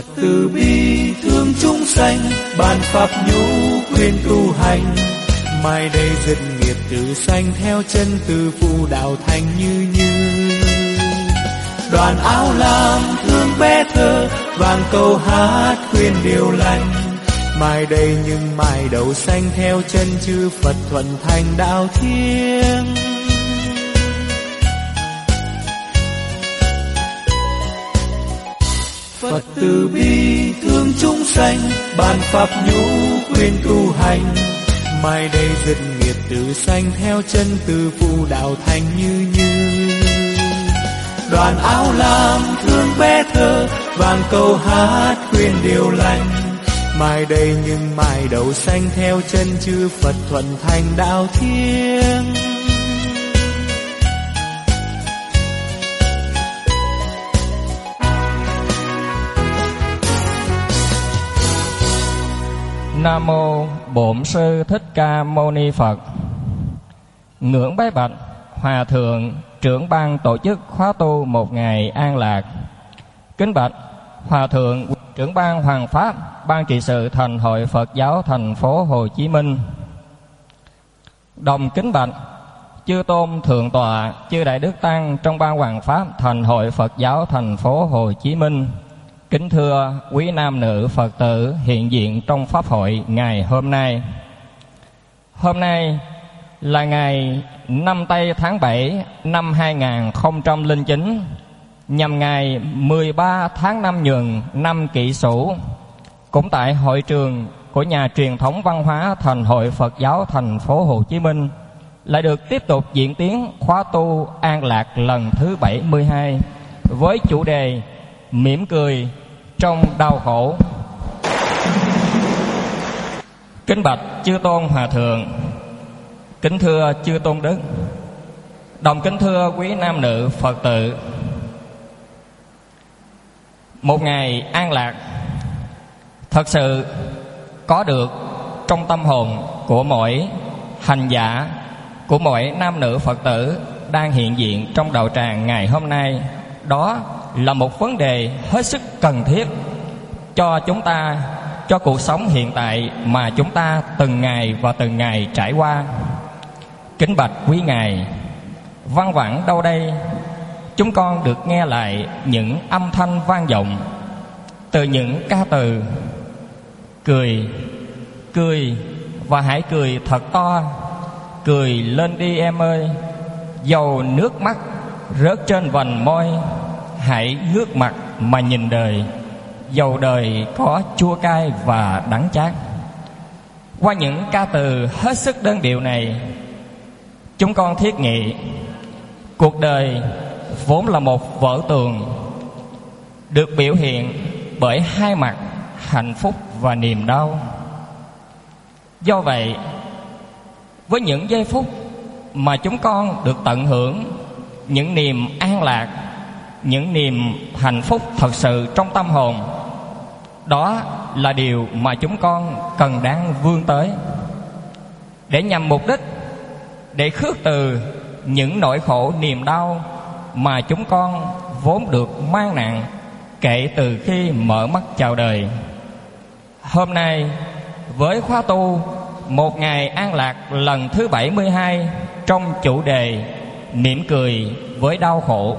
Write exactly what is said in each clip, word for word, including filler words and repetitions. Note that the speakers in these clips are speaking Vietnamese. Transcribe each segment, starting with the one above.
Phật từ bi thương chúng sanh, ban pháp nhu khuyên tu hành. Mai đây dứt nghiệp tử sanh, theo chân từ phụ đạo thành như như. Đoàn áo lam thương bé thơ, vang câu hát khuyên điều lành. Mai đây nhưng mai đầu xanh, theo chân chư Phật thuận thành đạo thiêng. Phật từ bi thương chúng sanh, ban pháp nhu khuyên tu hành. Mai đây dứt nghiệp tử sanh, theo chân từ phụ đạo thành như như. Đoàn áo lam thương bé thơ, vang câu hát khuyên điều lành. Mai đây nhưng mai đầu xanh, theo chân chư Phật thuận thành đạo thiêng. Nam mô Bổn Sư Thích Ca Mâu Ni Phật. Ngưỡng bái bạch Hòa thượng trưởng ban tổ chức khóa tu một ngày an lạc. Kính bạch Hòa thượng trưởng ban Hoàng pháp, ban trị sự thành hội Phật giáo thành phố Hồ Chí Minh. Đồng kính bạch chư tôn thượng tọa, chư đại đức tăng trong ban Hoàng pháp thành hội Phật giáo thành phố Hồ Chí Minh. Kính thưa quý nam nữ Phật tử hiện diện trong pháp hội ngày hôm nay. Hôm nay là ngày năm tây tháng bảy năm hai nghìn không trăm lẻ chín, nhằm ngày mười ba tháng năm nhuận năm Kỷ Sửu. Cũng tại hội trường của nhà truyền thống văn hóa thành hội Phật giáo thành phố Hồ Chí Minh lại được tiếp tục diễn tiến khóa tu an lạc lần thứ bảy mươi hai với chủ đề mỉm cười trong đau khổ. Kính bạch chư tôn hòa thượng, kính thưa chư tôn đức, đồng kính thưa quý nam nữ Phật tử. Một ngày an lạc thật sự có được trong tâm hồn của mỗi hành giả, của mỗi nam nữ Phật tử đang hiện diện trong đạo tràng ngày hôm nay. Đó là một vấn đề hết sức cần thiết cho chúng ta, cho cuộc sống hiện tại mà chúng ta từng ngày và từng ngày trải qua. Kính bạch quý ngài, văng vẳng đâu đây chúng con được nghe lại những âm thanh vang vọng từ những ca từ cười, cười và hãy cười thật to, cười lên đi em ơi, dầu nước mắt rớt trên vành môi, hãy ngước mặt mà nhìn đời, dầu đời có chua cay và đắng chát. Qua những ca từ hết sức đơn điệu này, chúng con thiết nghị cuộc đời vốn là một vở tường được biểu hiện bởi hai mặt hạnh phúc và niềm đau. Do vậy, với những giây phút mà chúng con được tận hưởng những niềm an lạc, những niềm hạnh phúc thật sự trong tâm hồn, đó là điều mà chúng con cần đáng vươn tới, để nhằm mục đích để khước từ những nỗi khổ niềm đau mà chúng con vốn được mang nặng kể từ khi mở mắt chào đời. Hôm nay với khóa tu một ngày an lạc lần thứ bảy mươi hai trong chủ đề mỉm cười với đau khổ,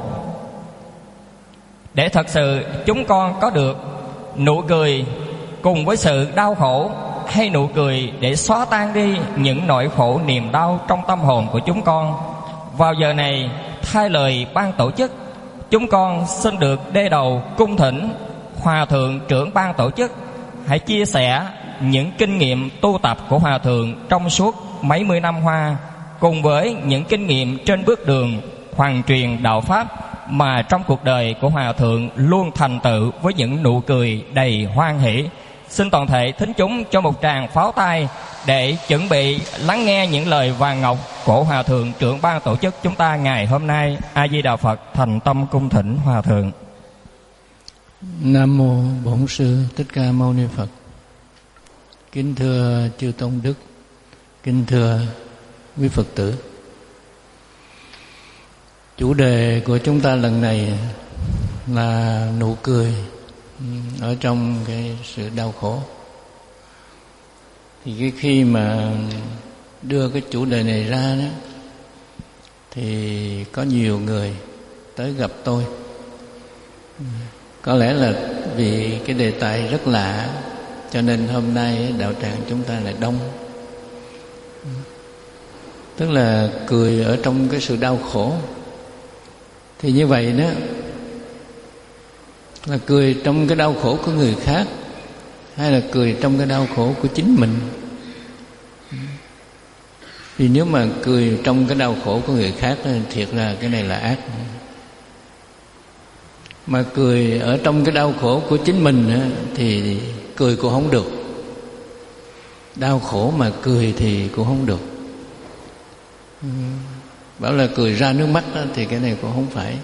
để thật sự chúng con có được nụ cười cùng với sự đau khổ, hay nụ cười để xóa tan đi những nỗi khổ niềm đau trong tâm hồn của chúng con. Vào giờ này, thay lời ban tổ chức, chúng con xin được đê đầu cung thỉnh Hòa thượng trưởng ban tổ chức hãy chia sẻ những kinh nghiệm tu tập của Hòa thượng trong suốt mấy mươi năm qua, cùng với những kinh nghiệm trên bước đường hoàn truyền đạo pháp mà trong cuộc đời của Hòa thượng luôn thành tựu với những nụ cười đầy hoan hỷ. Xin toàn thể thính chúng cho một tràng pháo tay để chuẩn bị lắng nghe những lời vàng ngọc của Hòa thượng trưởng ban tổ chức chúng ta ngày hôm nay. A Di Đà Phật. Thành tâm cung thỉnh Hòa thượng. Nam mô Bổn Sư Thích Ca Mâu Ni Phật. Kính thưa chư tôn đức, kính thưa quý Phật tử. Chủ đề của chúng ta lần này là nụ cười ở trong cái sự đau khổ. Thì cái khi mà đưa cái chủ đề này ra đó, thì có nhiều người tới gặp tôi. Có lẽ là vì cái đề tài rất lạ, cho nên hôm nay đạo tràng chúng ta lại đông. Tức là cười ở trong cái sự đau khổ. Thì như vậy đó là cười trong cái đau khổ của người khác, hay là cười trong cái đau khổ của chính mình? Vì nếu mà cười trong cái đau khổ của người khác thì thiệt là cái này là ác. Mà cười ở trong cái đau khổ của chính mình thì cười cũng không được. Đau khổ mà cười thì cũng không được. Bảo là cười ra nước mắt thì cái này cũng không phải.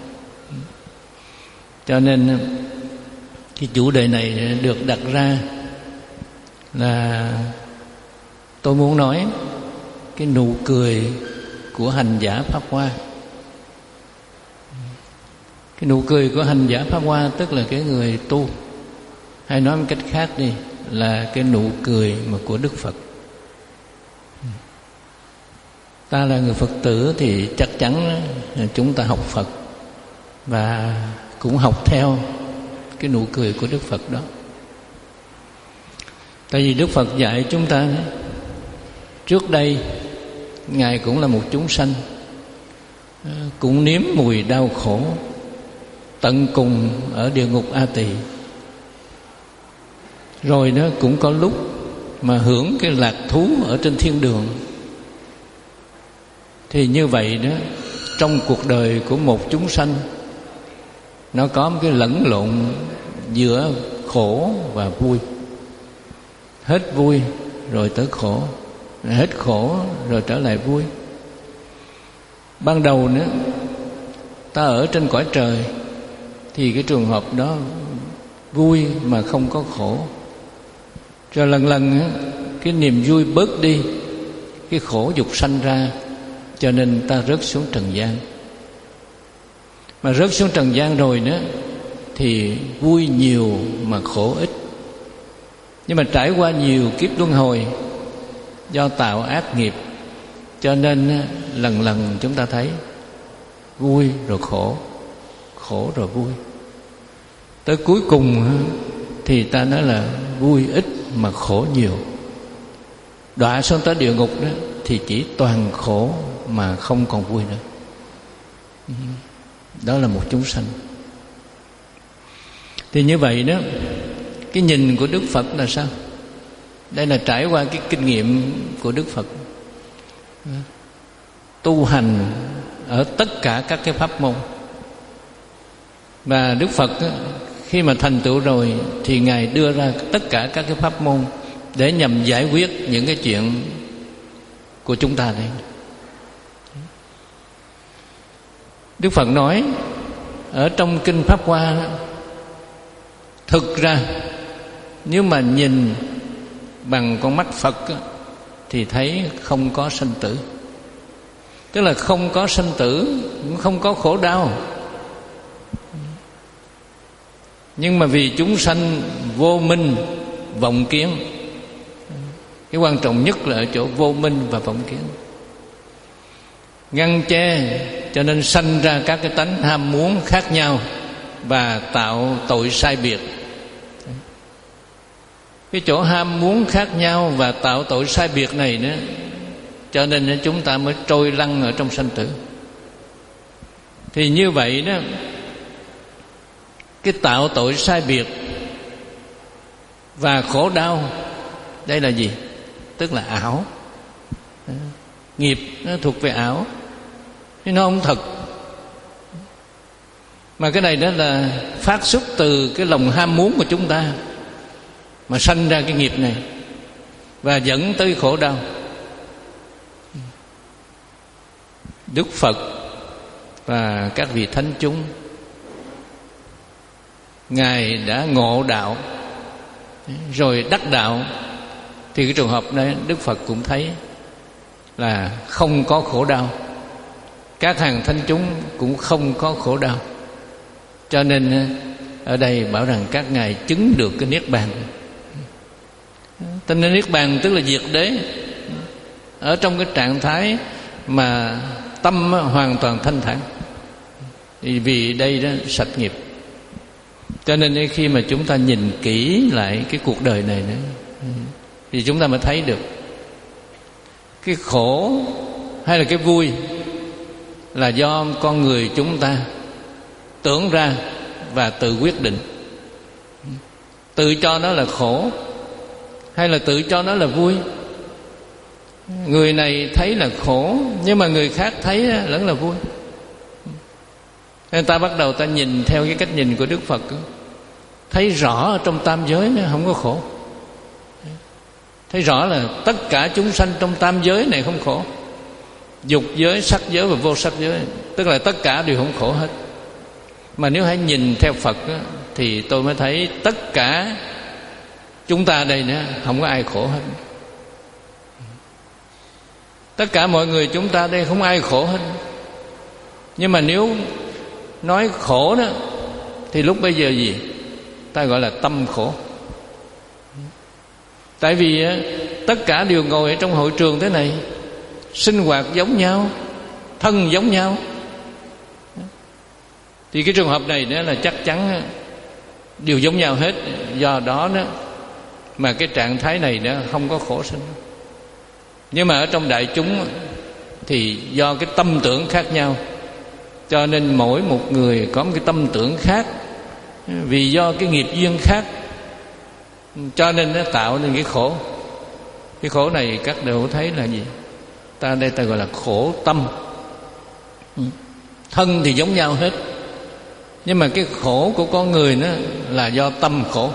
Cho nên cái chủ đề này được đặt ra là tôi muốn nói cái nụ cười của hành giả Pháp Hoa. Cái nụ cười của hành giả Pháp Hoa tức là cái người tu, hay nói một cách khác đi là cái nụ cười mà của Đức Phật. Ta là người Phật tử thì chắc chắn chúng ta học Phật và cũng học theo cái nụ cười của Đức Phật đó. Tại vì Đức Phật dạy chúng ta, trước đây Ngài cũng là một chúng sanh, cũng nếm mùi đau khổ tận cùng ở địa ngục A Tỳ. Rồi nó cũng có lúc mà hưởng cái lạc thú ở trên thiên đường. Thì như vậy đó, trong cuộc đời của một chúng sanh, nó có một cái lẫn lộn giữa khổ và vui. Hết vui rồi tới khổ, hết khổ rồi trở lại vui. Ban đầu nữa ta ở trên cõi trời thì cái trường hợp đó vui mà không có khổ. Rồi lần lần cái niềm vui bớt đi, cái khổ dục sanh ra, cho nên ta rớt xuống trần gian. Mà rớt xuống trần gian rồi nữa thì vui nhiều mà khổ ít. Nhưng mà trải qua nhiều kiếp luân hồi, do tạo ác nghiệp, cho nên lần lần chúng ta thấy vui rồi khổ, khổ rồi vui. Tới cuối cùng thì ta nói là vui ít mà khổ nhiều. Đọa xuống tới địa ngục đó thì chỉ toàn khổ mà không còn vui nữa. Đó là một chúng sanh. Thì như vậy đó, cái nhìn của Đức Phật là sao? Đây là trải qua cái kinh nghiệm của Đức Phật tu hành ở tất cả các cái pháp môn. Và Đức Phật khi mà thành tựu rồi thì Ngài đưa ra tất cả các cái pháp môn để nhằm giải quyết những cái chuyện của chúng ta đây. Đức Phật nói ở trong Kinh Pháp Hoa, thực ra nếu mà nhìn bằng con mắt Phật thì thấy không có sanh tử. Tức là không có sanh tử, cũng không có khổ đau. Nhưng mà vì chúng sanh vô minh vọng kiến, cái quan trọng nhất là ở chỗ vô minh và vọng kiến, ngăn che, cho nên sanh ra các cái tánh ham muốn khác nhau và tạo tội sai biệt. Cái chỗ ham muốn khác nhau và tạo tội sai biệt này nữa, cho nên chúng ta mới trôi lăn ở trong sanh tử. Thì như vậy đó, cái tạo tội sai biệt và khổ đau, đây là gì? Tức là ảo. Nghiệp nó thuộc về ảo, chứ nó không thật. Mà cái này đó là phát xuất từ cái lòng ham muốn của chúng ta mà sanh ra cái nghiệp này và dẫn tới khổ đau. Đức Phật và các vị thánh chúng, Ngài đã ngộ đạo rồi đắc đạo, thì cái trường hợp này Đức Phật cũng thấy là không có khổ đau. Các hàng thánh chúng cũng không có khổ đau. Cho nên ở đây bảo rằng các ngài chứng được cái niết bàn. Tên niết bàn tức là diệt đế, ở trong cái trạng thái mà tâm hoàn toàn thanh thản. Vì đây đó sạch nghiệp, cho nên khi mà chúng ta nhìn kỹ lại cái cuộc đời này nữa, thì chúng ta mới thấy được cái khổ hay là cái vui là do con người chúng ta tưởng ra và tự quyết định, tự cho nó là khổ hay là tự cho nó là vui. Người này thấy là khổ, nhưng mà người khác thấy vẫn là vui. Người ta bắt đầu ta nhìn theo cái cách nhìn của Đức Phật, thấy rõ ở trong tam giới nó không có khổ. Thấy rõ là tất cả chúng sanh trong tam giới này không khổ. Dục giới, sắc giới và vô sắc giới, tức là tất cả đều không khổ hết. Mà nếu hãy nhìn theo Phật đó, thì tôi mới thấy tất cả chúng ta đây nữa không có ai khổ hết. Tất cả mọi người chúng ta đây không ai khổ hết. Nhưng mà nếu nói khổ đó thì lúc bây giờ gì? Ta gọi là tâm khổ. Tại vì tất cả đều ngồi ở trong hội trường thế này, sinh hoạt giống nhau, thân giống nhau, thì cái trường hợp này đó là chắc chắn đều giống nhau hết. Do đó đó mà cái trạng thái này đó không có khổ sinh. Nhưng mà ở trong đại chúng thì do cái tâm tưởng khác nhau, cho nên mỗi một người có một cái tâm tưởng khác. Vì do cái nghiệp duyên khác, cho nên nó tạo nên cái khổ. Cái khổ này các đều thấy là gì? Ta đây ta gọi là khổ tâm. Thân thì giống nhau hết, nhưng mà cái khổ của con người nó là do tâm khổ.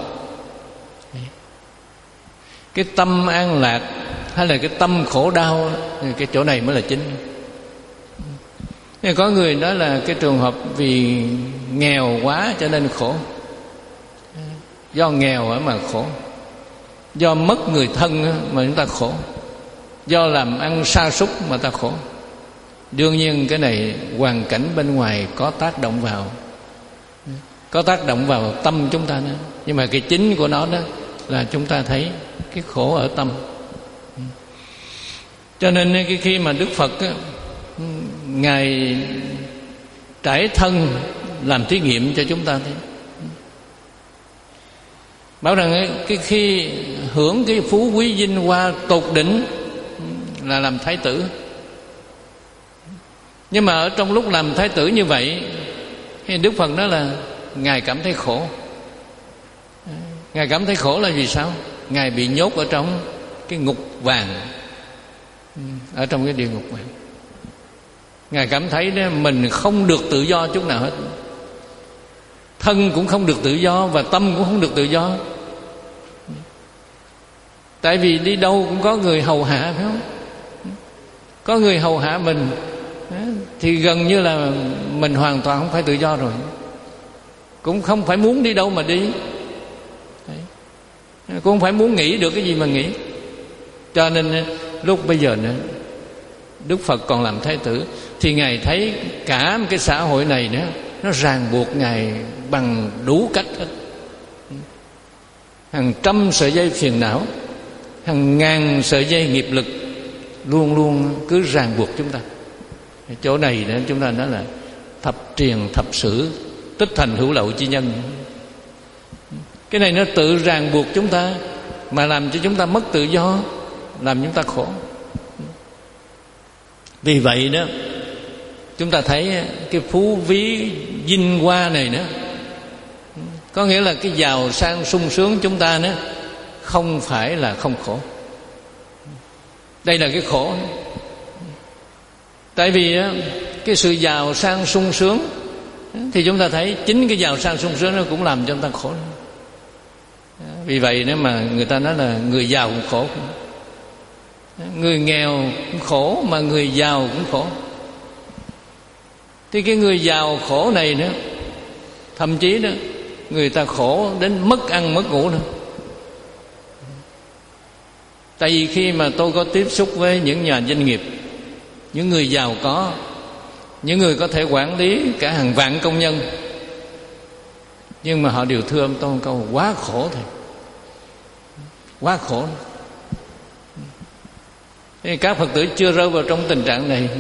Cái tâm an lạc hay là cái tâm khổ đau, cái chỗ này mới là chính. Có người nói là cái trường hợp vì nghèo quá cho nên khổ. Do nghèo mà khổ, do mất người thân mà chúng ta khổ, do làm ăn sa sút mà ta khổ. Đương nhiên cái này hoàn cảnh bên ngoài có tác động vào, có tác động vào tâm chúng ta nữa. Nhưng mà cái chính của nó đó là chúng ta thấy cái khổ ở tâm. Cho nên cái khi mà Đức Phật á, Ngài trải thân làm thí nghiệm cho chúng ta thấy, bảo rằng cái khi hưởng cái phú quý vinh hoa tột đỉnh là làm thái tử. Nhưng mà ở trong lúc làm thái tử như vậy, thì Đức Phật nói là Ngài cảm thấy khổ. Ngài cảm thấy khổ là vì sao? Ngài bị nhốt ở trong cái ngục vàng, ở trong cái địa ngục vàng. Ngài cảm thấy đó, mình không được tự do chút nào hết. Thân cũng không được tự do và tâm cũng không được tự do. Tại vì đi đâu cũng có người hầu hạ, phải không? Có người hầu hạ mình thì gần như là mình hoàn toàn không phải tự do rồi. Cũng không phải muốn đi đâu mà đi, cũng không phải muốn nghĩ được cái gì mà nghĩ. Cho nên lúc bây giờ nữa, Đức Phật còn làm thái tử, thì Ngài thấy cả một cái xã hội này nữa, nó ràng buộc Ngài bằng đủ cách hết. Hàng trăm sợi dây phiền não, hàng ngàn sợi dây nghiệp lực luôn luôn cứ ràng buộc chúng ta. Chỗ này nữa chúng ta nói là thập triền thập sử tích thành hữu lậu chi nhân. Cái này nó tự ràng buộc chúng ta, mà làm cho chúng ta mất tự do, làm chúng ta khổ. Vì vậy đó, chúng ta thấy cái phú quý vinh hoa này nữa, có nghĩa là cái giàu sang sung sướng chúng ta nữa không phải là không khổ. Đây là cái khổ. Tại vì cái sự giàu sang sung sướng thì chúng ta thấy chính cái giàu sang sung sướng nó cũng làm cho chúng ta khổ. Vì vậy nếu mà người ta nói là người giàu cũng khổ, người nghèo cũng khổ, mà người giàu cũng khổ. Thì cái người giàu khổ này nữa, thậm chí đó người ta khổ đến mất ăn mất ngủ nữa. Tại vì khi mà tôi có tiếp xúc với những nhà doanh nghiệp, những người giàu có, những người có thể quản lý cả hàng vạn công nhân, Nhưng mà họ đều thưa ông Tôn câu quá khổ thôi, quá khổ. Thế các Phật tử chưa rơi vào trong tình trạng này.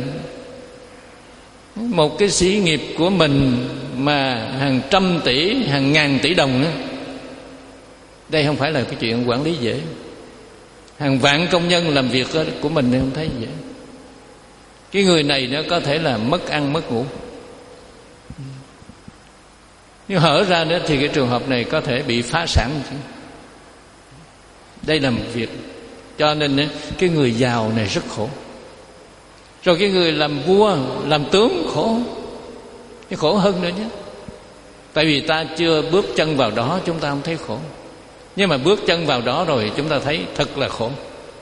Một cái xí nghiệp của mình mà hàng trăm tỷ, hàng ngàn tỷ đồng đó, đây không phải là cái chuyện quản lý dễ. Hàng vạn công nhân làm việc của mình thì không thấy dễ. Cái người này nó có thể là mất ăn mất ngủ. Nếu hở ra nữa thì cái trường hợp này có thể bị phá sản. Đây là một việc. Cho nên cái người giàu này rất khổ. Rồi cái người làm vua, làm tướng khổ. Cái khổ hơn nữa nhé. Tại vì ta chưa bước chân vào đó, chúng ta không thấy khổ. Nhưng mà bước chân vào đó rồi chúng ta thấy thật là khổ.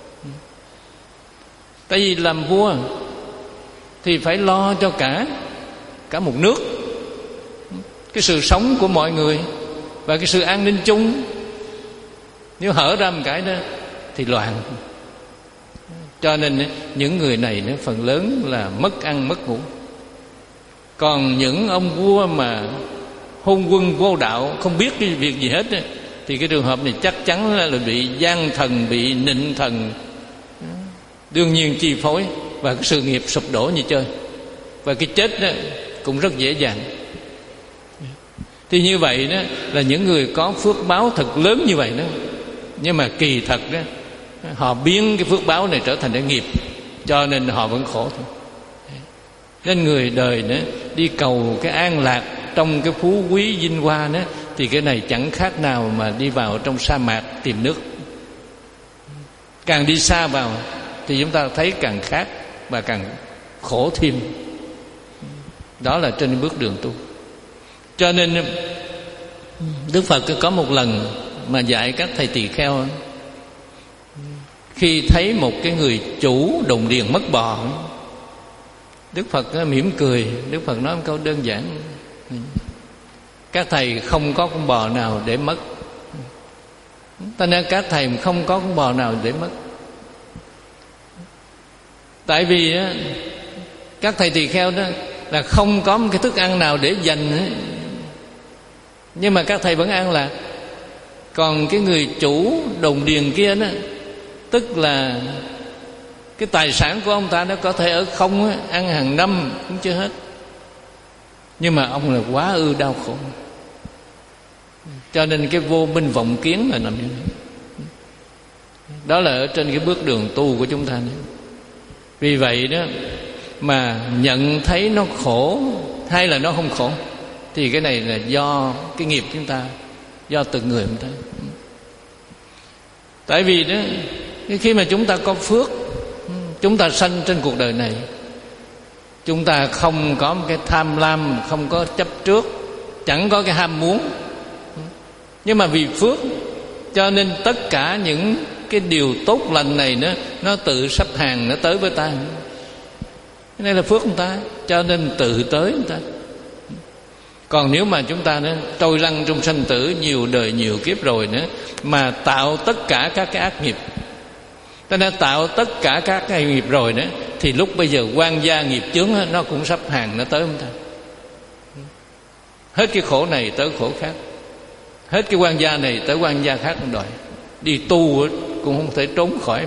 Tại vì làm vua thì phải lo cho cả Cả một nước, cái sự sống của mọi người và cái sự an ninh chung. Nếu hở ra một cái đó thì loạn. Cho nên những người này nó phần lớn là mất ăn mất ngủ. Còn những ông vua mà hôn quân vô đạo, không biết cái việc gì hết, thì cái trường hợp này chắc chắn là bị gian thần, bị nịnh thần đương nhiên chi phối, và cái sự nghiệp sụp đổ như chơi. Và cái chết đó cũng rất dễ dàng. Thì như vậy đó là những người có phước báo thật lớn như vậy đó. Nhưng mà kỳ thật đó, họ biến cái phước báo này trở thành cái nghiệp, cho nên họ vẫn khổ thôi. Nên người đời đó đi cầu cái an lạc trong cái phú quý vinh hoa đó, thì cái này chẳng khác nào mà đi vào trong sa mạc tìm nước. Càng đi xa vào thì chúng ta thấy càng khác và càng khổ thêm. Đó là trên bước đường tu. Cho nên Đức Phật có một lần mà dạy các thầy tỳ kheo, khi thấy một cái người chủ đồng điền mất bò, Đức Phật mỉm cười. Đức Phật nói một câu đơn giản: các thầy không có con bò nào để mất. Ta nên các thầy không có con bò nào để mất. Tại vì các thầy tỳ kheo đó là không có một cái thức ăn nào để dành, nhưng mà các thầy vẫn ăn lạc. Còn cái người chủ đồng điền kia đó, tức là cái tài sản của ông ta nó có thể ở không, ăn hàng năm cũng chưa hết, nhưng mà ông là quá ư đau khổ. Cho nên cái vô minh vọng kiến là nằm như thế. Đó là ở trên cái bước đường tu của chúng ta nữa. Vì vậy đó mà nhận thấy nó khổ hay là nó không khổ, thì cái này là do cái nghiệp chúng ta, do từng người chúng ta. Tại vì đó khi mà chúng ta có phước, chúng ta sanh trên cuộc đời này, chúng ta không có một cái tham lam, không có chấp trước, chẳng có cái ham muốn. Nhưng mà vì phước, cho nên tất cả những cái điều tốt lành này nó, nó tự sắp hàng, nó tới với ta. Cái này là phước của ta, cho nên tự tới người ta. Còn nếu mà chúng ta nó trôi lăn trong sanh tử nhiều đời nhiều kiếp rồi nữa, mà tạo tất cả các cái ác nghiệp, ta đã tạo tất cả các cái nghiệp rồi nữa, thì lúc bây giờ quan gia nghiệp chướng nó cũng sắp hàng, nó tới chúng ta. Hết cái khổ này tới khổ khác, hết cái quan gia này tới quan gia khác không đòi. Đi tu cũng không thể trốn khỏi.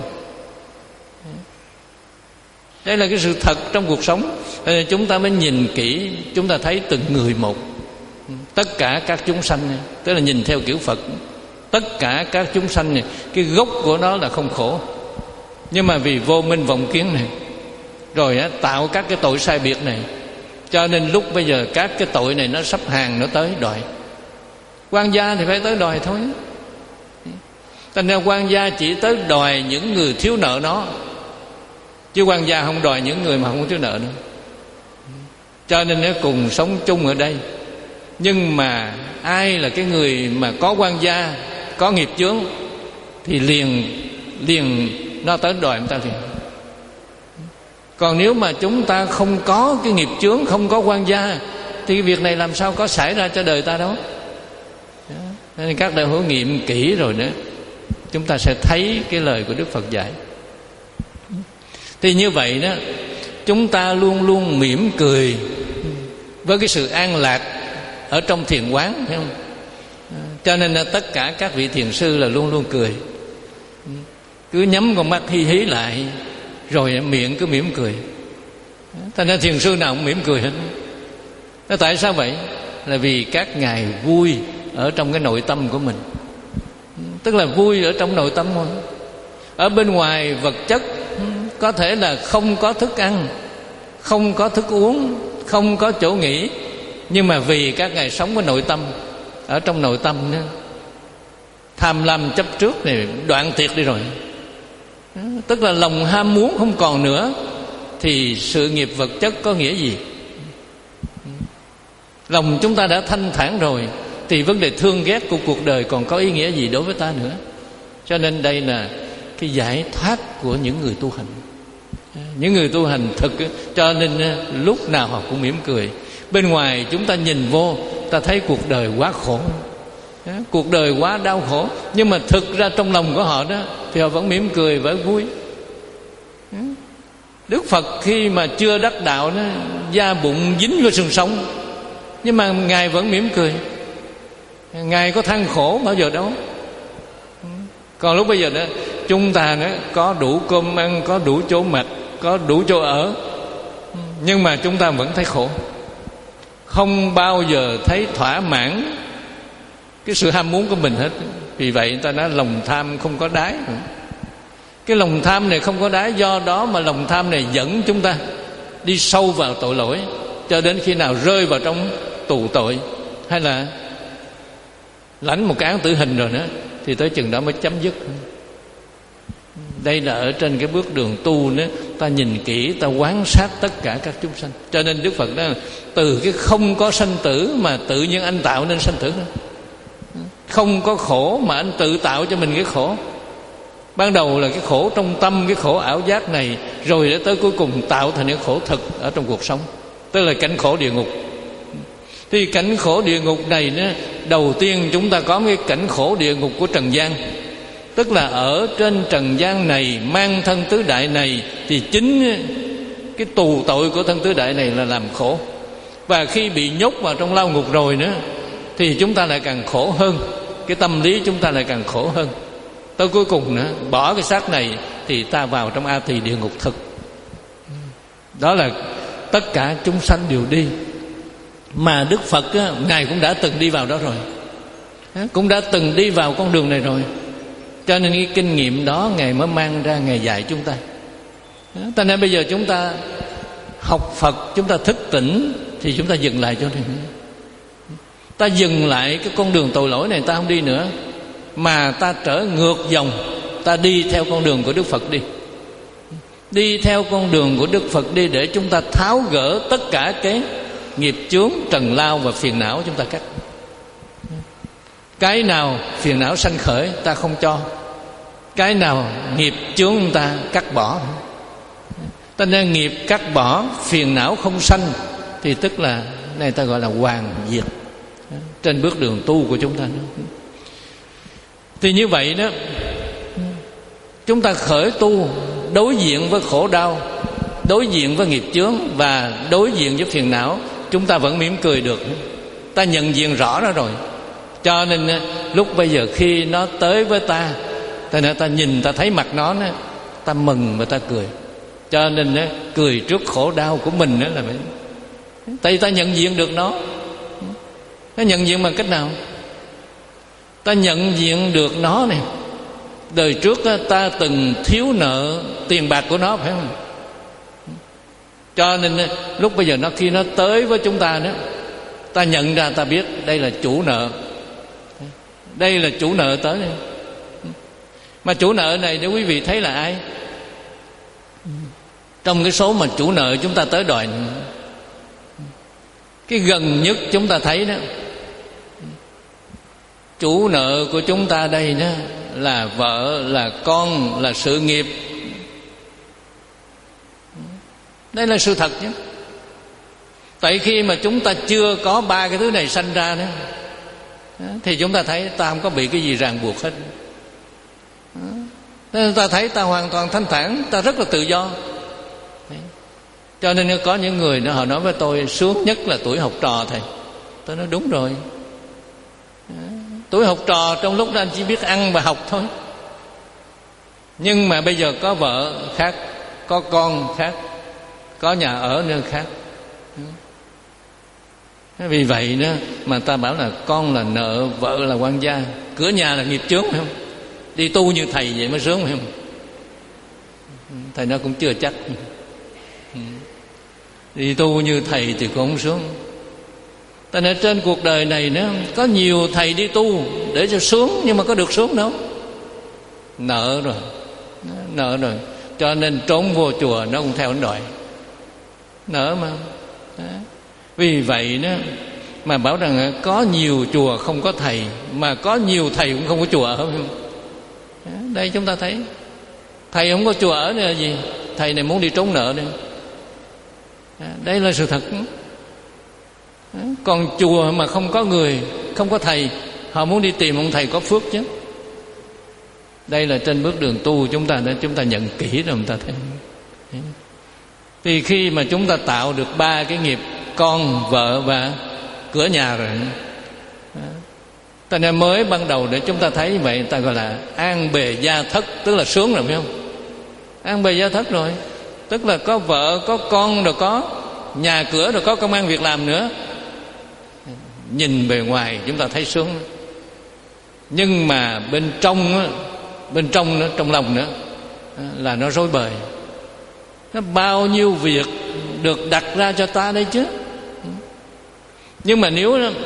Đây là cái sự thật trong cuộc sống. Nên chúng ta mới nhìn kỹ, chúng ta thấy từng người một, tất cả các chúng sanh này, tức là nhìn theo kiểu Phật, tất cả các chúng sanh này, cái gốc của nó là không khổ, nhưng mà vì vô minh vọng kiến này, rồi á, tạo các cái tội sai biệt này, cho nên lúc bây giờ các cái tội này nó sắp hàng, nó tới đòi. Quan gia thì phải tới đòi thôi. Thành ra quan gia chỉ tới đòi những người thiếu nợ nó, chứ quan gia không đòi những người mà không có thiếu nợ nữa. Cho nên nó cùng sống chung ở đây. Nhưng mà ai là cái người mà có quan gia, có nghiệp chướng, thì liền liền nó tới đòi người ta liền. Còn nếu mà chúng ta không có cái nghiệp chướng, không có quan gia, thì cái việc này làm sao có xảy ra cho đời ta đâu. Nên các đại hữu nghiệm kỹ rồi nữa, chúng ta sẽ thấy cái lời của Đức Phật dạy. Thì như vậy đó, chúng ta luôn luôn mỉm cười với cái sự an lạc ở trong thiền quán, thấy không? Cho nên là tất cả các vị thiền sư là luôn luôn cười, cứ nhắm con mắt hí hí lại, rồi miệng cứ mỉm cười. Thành ra thiền sư nào cũng mỉm cười hết. Nó tại sao vậy? Là vì các ngài vui ở trong cái nội tâm của mình. Tức là vui ở trong nội tâm thôi. Ở bên ngoài vật chất có thể là không có thức ăn, không có thức uống, không có chỗ nghỉ, nhưng mà vì các ngài sống với nội tâm, ở trong nội tâm đó, tham lam chấp trước này đoạn tuyệt đi rồi. Tức là lòng ham muốn không còn nữa, thì sự nghiệp vật chất có nghĩa gì? Lòng chúng ta đã thanh thản rồi, thì vấn đề thương ghét của cuộc đời còn có ý nghĩa gì đối với ta nữa. Cho nên đây là cái giải thoát của những người tu hành. Những người tu hành thực, cho nên lúc nào họ cũng mỉm cười. Bên ngoài chúng ta nhìn vô, ta thấy cuộc đời quá khổ, cuộc đời quá đau khổ, nhưng mà thực ra trong lòng của họ đó thì họ vẫn mỉm cười, vẫn vui. Đức Phật khi mà chưa đắc đạo đó, da bụng dính vào sừng sống, nhưng mà Ngài vẫn mỉm cười. Ngài có than khổ bao giờ đâu. Còn lúc bây giờ đó, chúng ta đó có đủ cơm ăn, có đủ chỗ mặc, có đủ chỗ ở, nhưng mà chúng ta vẫn thấy khổ, không bao giờ thấy thỏa mãn cái sự ham muốn của mình hết. Vì vậy người ta nói lòng tham không có đáy. Cái lòng tham này không có đáy, do đó mà lòng tham này dẫn chúng ta đi sâu vào tội lỗi, cho đến khi nào rơi vào trong tù tội, hay là lãnh một cái án tử hình rồi nữa, thì tới chừng đó mới chấm dứt. Đây là ở trên cái bước đường tu nữa, ta nhìn kỹ, ta quan sát tất cả các chúng sanh. Cho nên Đức Phật nói là từ cái không có sanh tử mà tự nhiên anh tạo nên sanh tử đó. Không có khổ mà anh tự tạo cho mình cái khổ. Ban đầu là cái khổ trong tâm, cái khổ ảo giác này, rồi để tới cuối cùng tạo thành những khổ thực ở trong cuộc sống, tức là cảnh khổ địa ngục. Thì cảnh khổ địa ngục này nữa, đầu tiên chúng ta có cái cảnh khổ địa ngục của trần gian. Tức là ở trên trần gian này, mang thân tứ đại này, thì chính cái tù tội của thân tứ đại này là làm khổ. Và khi bị nhốt vào trong lao ngục rồi nữa, thì chúng ta lại càng khổ hơn, cái tâm lý chúng ta lại càng khổ hơn. Tới cuối cùng nữa, bỏ cái xác này thì ta vào trong A Tỳ địa ngục thực. Đó là tất cả chúng sanh đều đi. Mà Đức Phật á, Ngài cũng đã từng đi vào đó rồi, cũng đã từng đi vào con đường này rồi. Cho nên cái kinh nghiệm đó Ngài mới mang ra, Ngài dạy chúng ta. Cho nên bây giờ chúng ta học Phật, chúng ta thức tỉnh, thì chúng ta dừng lại cho nên ta dừng lại cái con đường tội lỗi này, ta không đi nữa, mà ta trở ngược dòng, ta đi theo con đường của Đức Phật đi. Đi theo con đường của Đức Phật đi, để chúng ta tháo gỡ tất cả cái nghiệp chướng, trần lao và phiền não chúng ta cắt. Cái nào phiền não sanh khởi ta không cho, cái nào nghiệp chướng chúng ta cắt bỏ. Ta nên nghiệp cắt bỏ, phiền não không sanh, thì tức là này ta gọi là hoàn diệt trên bước đường tu của chúng ta. Thì như vậy đó, chúng ta khởi tu đối diện với khổ đau, đối diện với nghiệp chướng và đối diện với phiền não, chúng ta vẫn mỉm cười được. Ta nhận diện rõ nó rồi. Cho nên lúc bây giờ khi nó tới với ta, ta, ta nhìn, ta thấy mặt nó, ta mừng và ta cười. Cho nên cười trước khổ đau của mình là vậy. Tại vì ta nhận diện được nó. Nó nhận diện bằng cách nào? Ta nhận diện được nó này, đời trước ta từng thiếu nợ tiền bạc của nó, phải không? Cho nên lúc bây giờ nó khi nó tới với chúng ta đó, ta nhận ra, ta biết đây là chủ nợ. Đây là chủ nợ tới đây. Mà chủ nợ này nếu quý vị thấy là ai? Trong cái số mà chủ nợ chúng ta tới đòi, cái gần nhất chúng ta thấy đó, chủ nợ của chúng ta đây đó là vợ, là con, là sự nghiệp. Đây là sự thật chứ. Tại khi mà chúng ta chưa có ba cái thứ này sanh ra nữa, thì chúng ta thấy ta không có bị cái gì ràng buộc hết. Nên ta thấy ta hoàn toàn thanh thản, ta rất là tự do. Cho nên có những người nữa họ nói với tôi, sướng nhất là tuổi học trò thầy. Tôi nói đúng rồi, Tuổi học trò trong lúc đó anh chỉ biết ăn và học thôi. Nhưng mà bây giờ có vợ khác, có con khác, có nhà ở nơi khác. Vì vậy đó mà ta bảo là con là nợ, vợ là quan gia, cửa nhà là nghiệp chướng, phải không? Đi tu như thầy vậy mới sướng, phải không? Thầy nó cũng chưa chắc. Đi tu như thầy thì cũng không sướng. Tại nên trên cuộc đời này nó có nhiều thầy đi tu để cho sướng, nhưng mà có được sướng đâu. Nợ rồi, nợ rồi. Cho nên trốn vô chùa nó cũng theo anh đòi. Nợ mà. Đó. Vì vậy đó mà bảo rằng có nhiều chùa không có thầy, mà có nhiều thầy cũng không có chùa ở. Đây chúng ta thấy thầy không có chùa ở nữa là gì? Thầy này muốn đi trốn nợ đây. Đây là sự thật. Còn chùa mà không có người, không có thầy, họ muốn đi tìm ông thầy có phước chứ. Đây là trên bước đường tu chúng ta đã chúng ta nhận kỹ rồi chúng ta thấy. Thì khi mà chúng ta tạo được ba cái nghiệp con, vợ và cửa nhà rồi, ta nên mới ban đầu để chúng ta thấy như vậy, ta gọi là an bề gia thất, tức là sướng rồi, phải không? An bề gia thất rồi, tức là có vợ, có con, rồi có nhà cửa, rồi có công ăn việc làm nữa. Nhìn bề ngoài chúng ta thấy sướng, nhưng mà bên trong á, bên trong nữa, trong lòng nữa là nó rối bời. Nó bao nhiêu việc được đặt ra cho ta đây chứ. Nhưng mà nếu đó,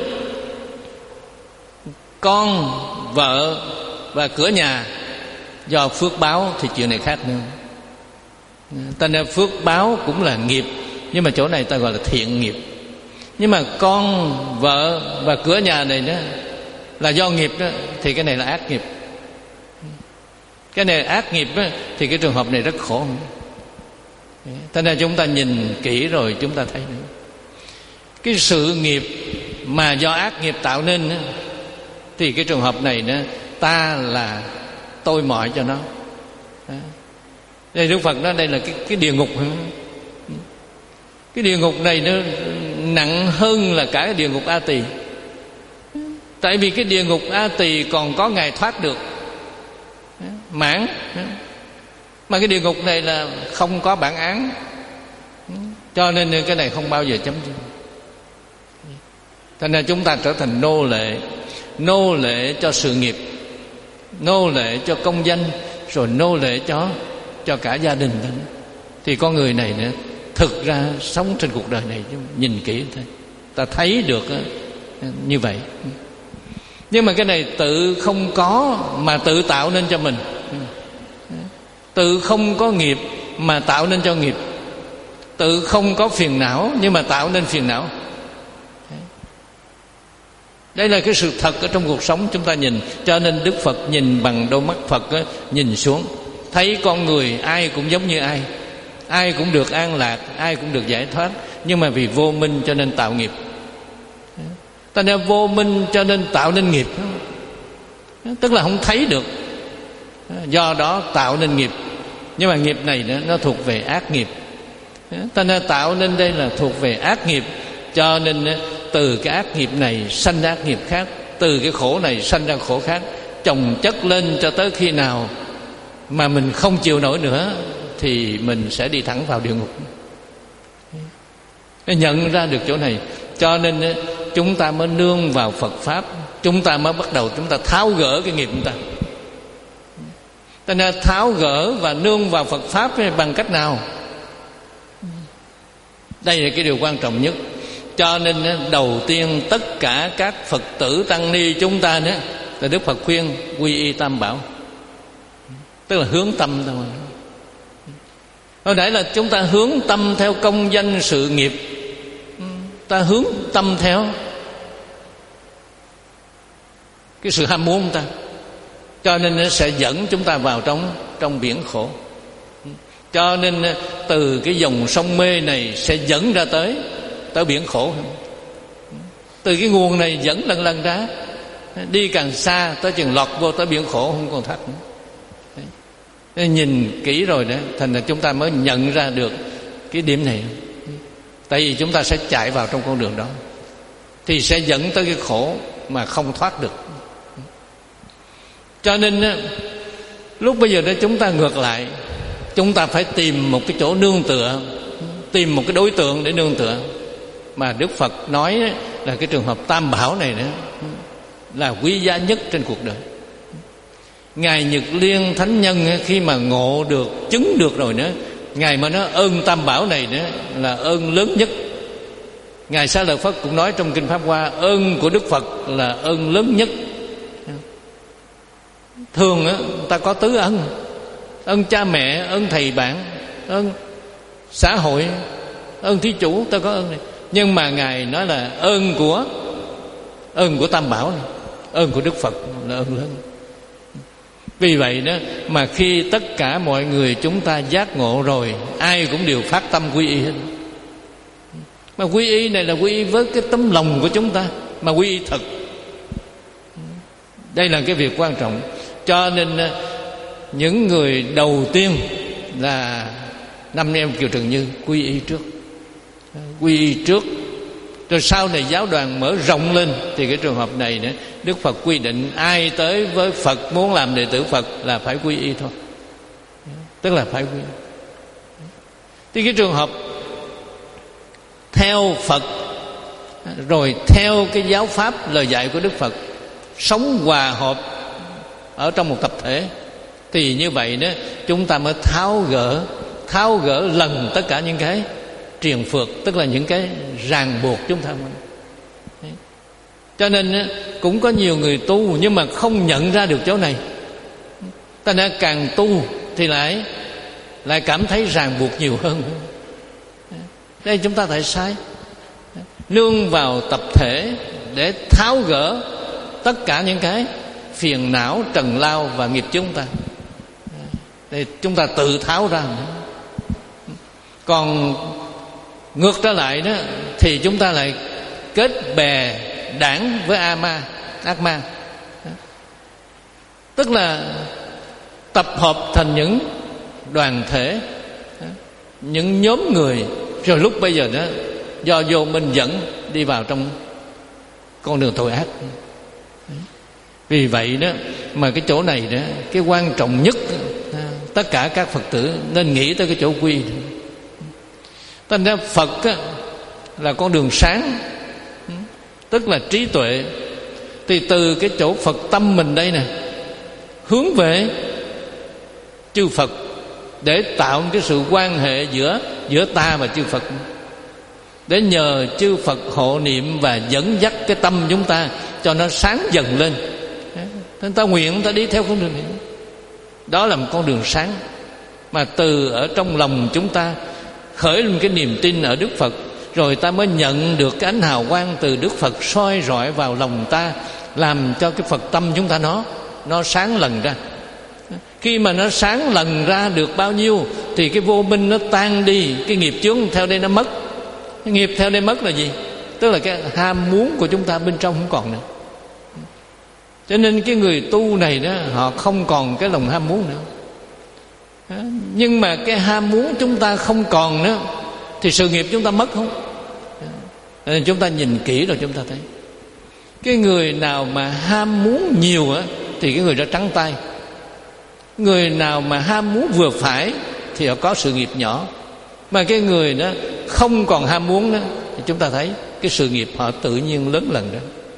con, vợ và cửa nhà do phước báo thì chuyện này khác nữa. Ta nên phước báo cũng là nghiệp, nhưng mà chỗ này ta gọi là thiện nghiệp. Nhưng mà con, vợ và cửa nhà này đó là do nghiệp đó, thì cái này là ác nghiệp. Cái này là ác nghiệp đó, thì cái trường hợp này rất khổ. Thế nên chúng ta nhìn kỹ rồi chúng ta thấy nữa. Cái sự nghiệp mà do ác nghiệp tạo nên đó, thì cái trường hợp này đó, ta là tôi mọi cho nó. Đây Đức Phật nói đây là cái, cái địa ngục. Cái địa ngục này nó nặng hơn là cả cái địa ngục A Tỳ. Tại vì cái địa ngục A Tỳ còn có ngày thoát được, mãn. Mà cái địa ngục này là không có bản án, cho nên cái này không bao giờ chấm dứt. Thành ra chúng ta trở thành nô lệ, nô lệ cho sự nghiệp, nô lệ cho công danh, rồi nô lệ cho cho cả gia đình đó. Thì con người này nữa, thực ra sống trên cuộc đời này nhìn kỹ thôi, ta thấy được như vậy. Nhưng mà cái này tự không có mà tự tạo nên cho mình, tự không có nghiệp mà tạo nên cho nghiệp, tự không có phiền não nhưng mà tạo nên phiền não. Đây là cái sự thật ở trong cuộc sống chúng ta nhìn. Cho nên Đức Phật nhìn bằng đôi mắt Phật đó, nhìn xuống thấy con người ai cũng giống như ai, ai cũng được an lạc, ai cũng được giải thoát. Nhưng mà vì vô minh cho nên tạo nghiệp. Ta nên vô minh cho nên tạo nên nghiệp, tức là không thấy được, do đó tạo nên nghiệp. Nhưng mà nghiệp này nó, nó thuộc về ác nghiệp. Ta nên tạo nên đây là thuộc về ác nghiệp. Cho nên từ cái ác nghiệp này sanh ác nghiệp khác, từ cái khổ này sanh ra khổ khác, chồng chất lên cho tới khi nào mà mình không chịu nổi nữa thì mình sẽ đi thẳng vào địa ngục. Nhận ra được chỗ này, cho nên chúng ta mới nương vào Phật Pháp, chúng ta mới bắt đầu chúng ta tháo gỡ cái nghiệp chúng ta. Cho nên tháo gỡ và nương vào Phật Pháp bằng cách nào? Đây là cái điều quan trọng nhất. Cho nên đầu tiên tất cả các Phật tử tăng ni chúng ta đó là Đức Phật khuyên quy y Tam Bảo, tức là hướng tâm thôi. Hồi nãy là chúng ta hướng tâm theo công danh sự nghiệp, ta hướng tâm theo cái sự ham muốn của ta, cho nên nó sẽ dẫn chúng ta vào trong trong biển khổ. Cho nên từ cái dòng sông mê này sẽ dẫn ra tới tới biển khổ. Từ cái nguồn này dẫn lần lần ra, đi càng xa tới chừng lọt vô tới biển khổ không còn thoát nữa. Đấy. Nhìn kỹ rồi đó, thành ra chúng ta mới nhận ra được cái điểm này. Tại vì chúng ta sẽ chạy vào trong con đường đó thì sẽ dẫn tới cái khổ mà không thoát được. Cho nên á, lúc bây giờ đó chúng ta ngược lại, chúng ta phải tìm một cái chỗ nương tựa, tìm một cái đối tượng để nương tựa. Mà Đức Phật nói là cái trường hợp Tam Bảo này đó là quý giá nhất trên cuộc đời. Ngài Nhật Liên Thánh Nhân khi mà ngộ được, chứng được rồi nữa, Ngài mà nói ơn Tam Bảo này nữa là ơn lớn nhất. Ngài Xá Lợi Phất cũng nói trong Kinh Pháp Hoa, ơn của Đức Phật là ơn lớn nhất. Thường á, ta có tứ ân: ơn cha mẹ, ơn thầy bạn, ơn xã hội, ơn thí chủ, ta có ơn này. Nhưng mà Ngài nói là ơn của ơn của Tam Bảo này, ơn của Đức Phật là ơn lớn. Vì vậy đó mà khi tất cả mọi người chúng ta giác ngộ rồi, ai cũng đều phát tâm quy y hết. Mà quy y này là quy y với cái tấm lòng của chúng ta, mà quy y thật. Đây là cái việc quan trọng. Cho nên những người đầu tiên là năm em Kiều Trần Như quy y trước, quy y trước. Rồi sau này giáo đoàn mở rộng lên thì cái trường hợp này nữa, Đức Phật quy định ai tới với Phật muốn làm đệ tử Phật là phải quy y thôi, tức là phải quy y. Thì cái trường hợp theo Phật rồi theo cái giáo pháp lời dạy của Đức Phật, sống hòa hợp ở trong một tập thể, thì như vậy đó chúng ta mới tháo gỡ tháo gỡ lần tất cả những cái triền phược, tức là những cái ràng buộc chúng ta. Cho nên cũng có nhiều người tu nhưng mà không nhận ra được chỗ này. Ta đã càng tu thì lại lại cảm thấy ràng buộc nhiều hơn. Đây chúng ta tại sai. Nương vào tập thể để tháo gỡ tất cả những cái phiền não, trần lao và nghiệp chúng ta. Để chúng ta tự tháo ra. Còn ngược trở lại đó thì chúng ta lại kết bè đảng với a ma, ác ma. Tức là tập hợp thành những đoàn thể, những nhóm người, rồi lúc bây giờ đó do vô minh dẫn đi vào trong con đường tội ác. Vì vậy đó mà cái chỗ này đó, cái quan trọng nhất tất cả các Phật tử nên nghĩ tới cái chỗ quy. Thành ra Phật á, là con đường sáng, tức là trí tuệ. Thì từ cái chỗ Phật tâm mình đây nè, hướng về chư Phật để tạo cái sự quan hệ giữa giữa ta và chư Phật, để nhờ chư Phật hộ niệm và dẫn dắt cái tâm chúng ta cho nó sáng dần lên. Nên ta nguyện ta đi theo con đường này. Đó là một con đường sáng mà từ ở trong lòng chúng ta khởi lên cái niềm tin ở Đức Phật, rồi ta mới nhận được cái ánh hào quang từ Đức Phật soi rọi vào lòng ta, làm cho cái Phật tâm chúng ta nó nó sáng lần ra. Khi mà nó sáng lần ra được bao nhiêu thì cái vô minh nó tan đi, cái nghiệp chướng theo đây nó mất. Cái nghiệp theo đây mất là gì? Tức là cái ham muốn của chúng ta bên trong không còn nữa. Cho nên cái người tu này đó, họ không còn cái lòng ham muốn nữa. Nhưng mà cái ham muốn chúng ta không còn nữa thì sự nghiệp chúng ta mất không? Nên chúng ta nhìn kỹ rồi chúng ta thấy cái người nào mà ham muốn nhiều á thì cái người đó trắng tay. Người nào mà ham muốn vừa phải thì họ có sự nghiệp nhỏ. Mà cái người đó không còn ham muốn đó thì chúng ta thấy cái sự nghiệp họ tự nhiên lớn lần đó.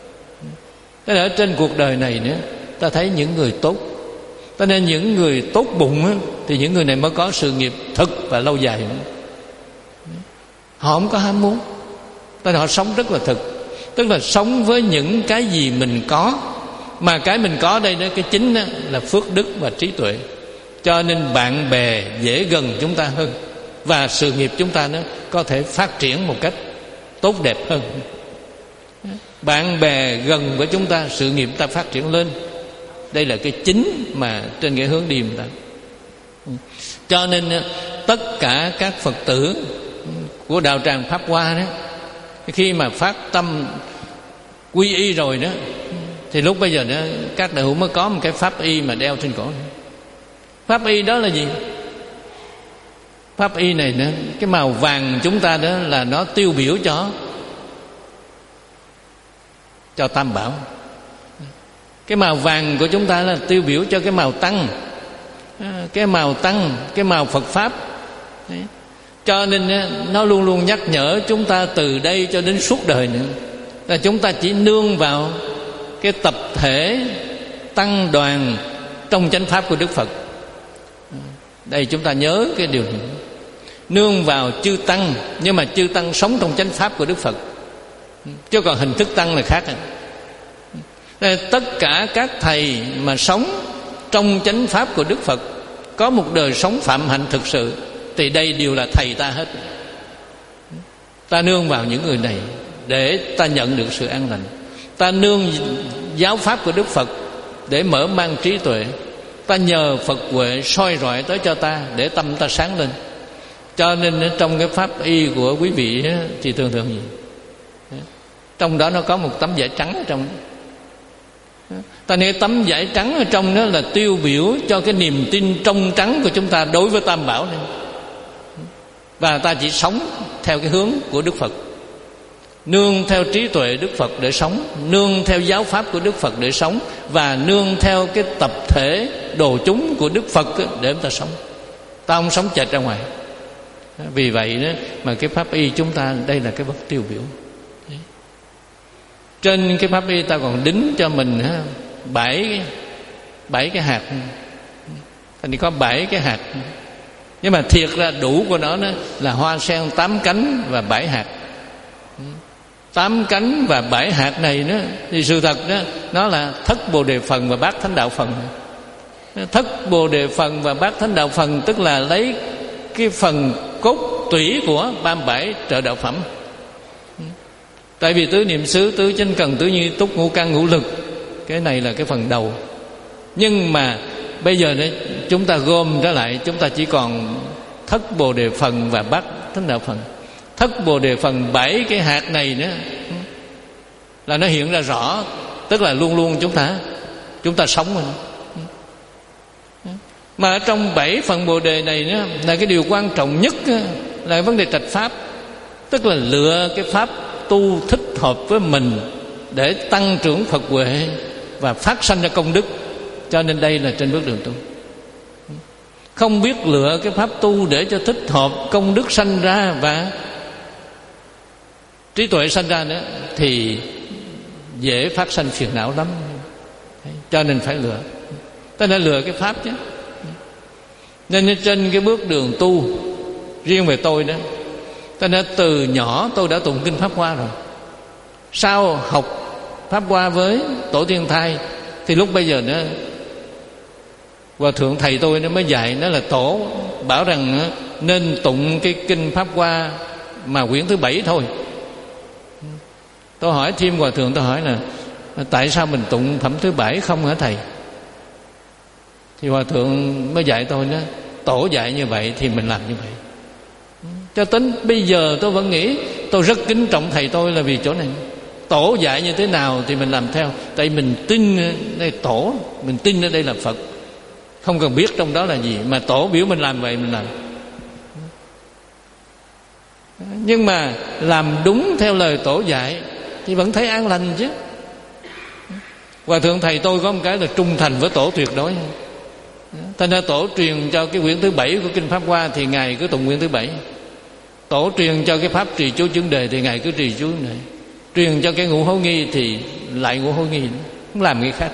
Thế ở trên cuộc đời này nữa, ta thấy những người tốt. Cho nên những người tốt bụng á, thì những người này mới có sự nghiệp thực và lâu dài. Họ không có ham muốn, nên họ sống rất là thực. Tức là sống với những cái gì mình có. Mà cái mình có đây đó, cái chính đó là phước đức và trí tuệ. Cho nên bạn bè dễ gần chúng ta hơn, và sự nghiệp chúng ta nó có thể phát triển một cách tốt đẹp hơn. Bạn bè gần với chúng ta, sự nghiệp ta phát triển lên. Đây là cái chính mà trên cái hướng đi ta. Cho nên tất cả các Phật tử của đạo tràng Pháp Hoa đó, khi mà phát tâm quy y rồi đó, thì lúc bây giờ đó các đại hữu mới có một cái pháp y mà đeo trên cổ. Pháp y đó là gì? Pháp y này đó, cái màu vàng chúng ta đó là nó tiêu biểu cho cho Tam Bảo. Cái màu vàng của chúng ta là tiêu biểu cho cái màu tăng, cái màu tăng, cái màu Phật Pháp. Đấy. Cho nên nó luôn luôn nhắc nhở chúng ta từ đây cho đến suốt đời nữa, là chúng ta chỉ nương vào cái tập thể tăng đoàn trong chánh pháp của Đức Phật. Đây chúng ta nhớ cái điều này, nương vào chư tăng, nhưng mà chư tăng sống trong chánh pháp của Đức Phật, chứ còn hình thức tăng là khác. Đây, tất cả các thầy mà sống trong chánh pháp của Đức Phật, có một đời sống phạm hạnh thực sự, thì đây đều là thầy ta hết. Ta nương vào những người này để ta nhận được sự an lành. Ta nương giáo pháp của Đức Phật để mở mang trí tuệ. Ta nhờ Phật huệ soi rọi tới cho ta để tâm ta sáng lên. Cho nên trong cái pháp y của quý vị thì thường thường gì? Trong đó nó có một tấm vải trắng ở trong đó. Ta nói tấm vải trắng ở trong đó là tiêu biểu cho cái niềm tin trong trắng của chúng ta đối với Tam Bảo này. Và ta chỉ sống theo cái hướng của Đức Phật, nương theo trí tuệ Đức Phật để sống, nương theo giáo pháp của Đức Phật để sống, và nương theo cái tập thể đồ chúng của Đức Phật để chúng ta sống. Ta không sống chệch ra ngoài. Vì vậy đó mà cái pháp y chúng ta đây là cái bậc tiêu biểu. Đấy. Trên cái pháp y ta còn đính cho mình bảy bảy cái hạt, thành có bảy cái hạt. Nhưng mà thiệt ra đủ của nó, nó là hoa sen tám cánh và bảy hạt. Tám cánh và bảy hạt này đó, thì sự thật đó, nó là thất bồ đề phần và bát thánh đạo phần. Thất bồ đề phần và bát thánh đạo phần tức là lấy cái phần cốt tủy của ba mươi bảy trợ đạo phẩm. Tại vì tứ niệm xứ, tứ chánh cần, tứ như túc, ngũ căn, ngũ lực, cái này là cái phần đầu. Nhưng mà bây giờ đấy, chúng ta gom trở lại, chúng ta chỉ còn thất bồ đề phần và bát thánh đạo phần. Thất bồ đề phần bảy cái hạt này nữa là nó hiện ra rõ, tức là luôn luôn chúng ta chúng ta sống rồi. Mà ở trong bảy phần bồ đề này nữa, là cái điều quan trọng nhất là vấn đề trạch pháp, tức là lựa cái pháp tu thích hợp với mình để tăng trưởng Phật huệ và phát sanh ra công đức. Cho nên đây là trên bước đường tu. Không biết lựa cái pháp tu để cho thích hợp, công đức sanh ra và trí tuệ sanh ra nữa, thì dễ phát sanh phiền não lắm. Cho nên phải lựa. Ta đã lựa cái pháp chứ. Nên trên cái bước đường tu, riêng về tôi đó, ta đã từ nhỏ tôi đã tụng kinh Pháp Hoa rồi. Sau học Pháp Hoa với tổ Thiên Thai, thì lúc bây giờ đó Hòa thượng thầy tôi nó mới dạy, nó là tổ bảo rằng nên tụng cái kinh Pháp Hoa mà quyển thứ bảy thôi. Tôi hỏi thêm Hòa thượng, tôi hỏi là tại sao mình tụng phẩm thứ bảy không hả thầy? Thì Hòa thượng mới dạy tôi đó, tổ dạy như vậy thì mình làm như vậy. Cho đến bây giờ tôi vẫn nghĩ tôi rất kính trọng thầy tôi là vì chỗ này. Tổ dạy như thế nào thì mình làm theo. Tại mình tin đây tổ, mình tin ở đây là Phật, không cần biết trong đó là gì, mà tổ biểu mình làm vậy mình làm. Nhưng mà làm đúng theo lời tổ dạy thì vẫn thấy an lành chứ. Hòa thượng thầy tôi có một cái là trung thành với tổ tuyệt đối. Thành ra tổ truyền cho cái quyển thứ bảy của kinh Pháp Hoa thì ngài cứ tụng quyển thứ bảy. Tổ truyền cho cái pháp trì chú chứng đề thì ngài cứ trì chú này. Truyền cho cái ngũ hấu nghi thì lại ngũ hấu nghi, không làm cái khác.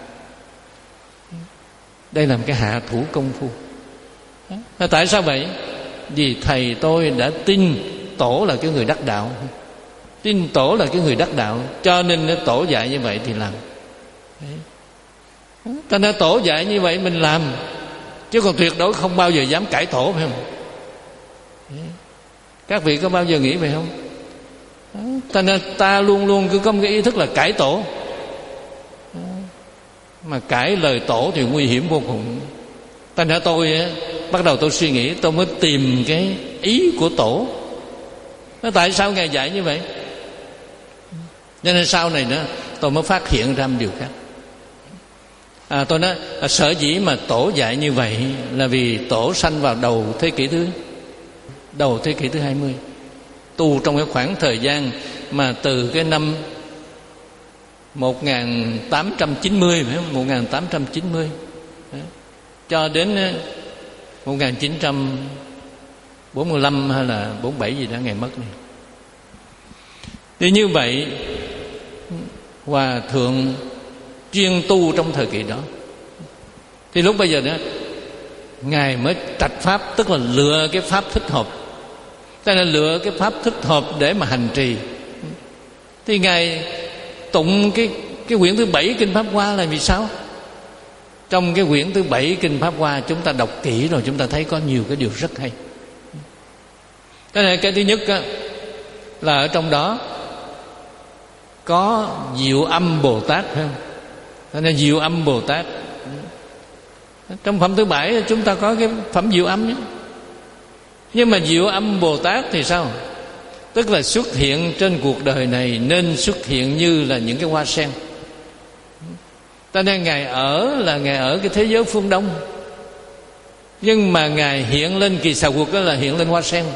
Đây là một cái hạ thủ công phu. Tại sao vậy? Vì thầy tôi đã tin tổ là cái người đắc đạo, tin tổ là cái người đắc đạo, cho nên tổ dạy như vậy thì làm. Cho nên tổ dạy như vậy mình làm, chứ còn tuyệt đối không bao giờ dám cãi tổ, phải không? Các vị có bao giờ nghĩ vậy không? Cho nên ta luôn luôn cứ có một cái ý thức là cãi tổ. Mà cãi lời tổ thì nguy hiểm vô cùng. Thành ra tôi bắt đầu tôi suy nghĩ, tôi mới tìm cái ý của tổ. Nó tại sao ngài dạy như vậy? Cho nên sau này nữa tôi mới phát hiện ra một điều khác. À, tôi nói à, sở dĩ mà tổ dạy như vậy là vì tổ sanh vào đầu thế kỷ thứ đầu thế kỷ thứ hai mươi, tu trong cái khoảng thời gian mà từ cái năm một nghìn tám trăm chín mươi, phải không? một nghìn tám trăm chín mươi đó. Cho đến một nghìn chín trăm bốn mươi lăm hay là bốn mươi bảy gì đó ngày mất này. Thì như vậy Hòa thượng chuyên tu trong thời kỳ đó. Thì lúc bây giờ đó Ngài mới trạch pháp, tức là lựa cái pháp thích hợp. Tức là lựa cái pháp thích hợp để mà hành trì. Thì Ngài tụng cái cái quyển thứ bảy Kinh Pháp Hoa là vì sao? Trong cái quyển thứ bảy Kinh Pháp Hoa chúng ta đọc kỹ rồi chúng ta thấy có nhiều cái điều rất hay. Cái này cái thứ nhất á, là ở trong đó có Diệu Âm Bồ Tát, phải không? Thế nên Diệu Âm Bồ Tát. Trong phẩm thứ bảy chúng ta có cái phẩm Diệu Âm nhé. Nhưng mà Diệu Âm Bồ Tát thì sao? Tức là xuất hiện trên cuộc đời này nên xuất hiện như là những cái hoa sen. Cho nên Ngài ở là Ngài ở cái thế giới phương Đông, nhưng mà Ngài hiện lên kỳ xà cuộc đó là hiện lên hoa sen.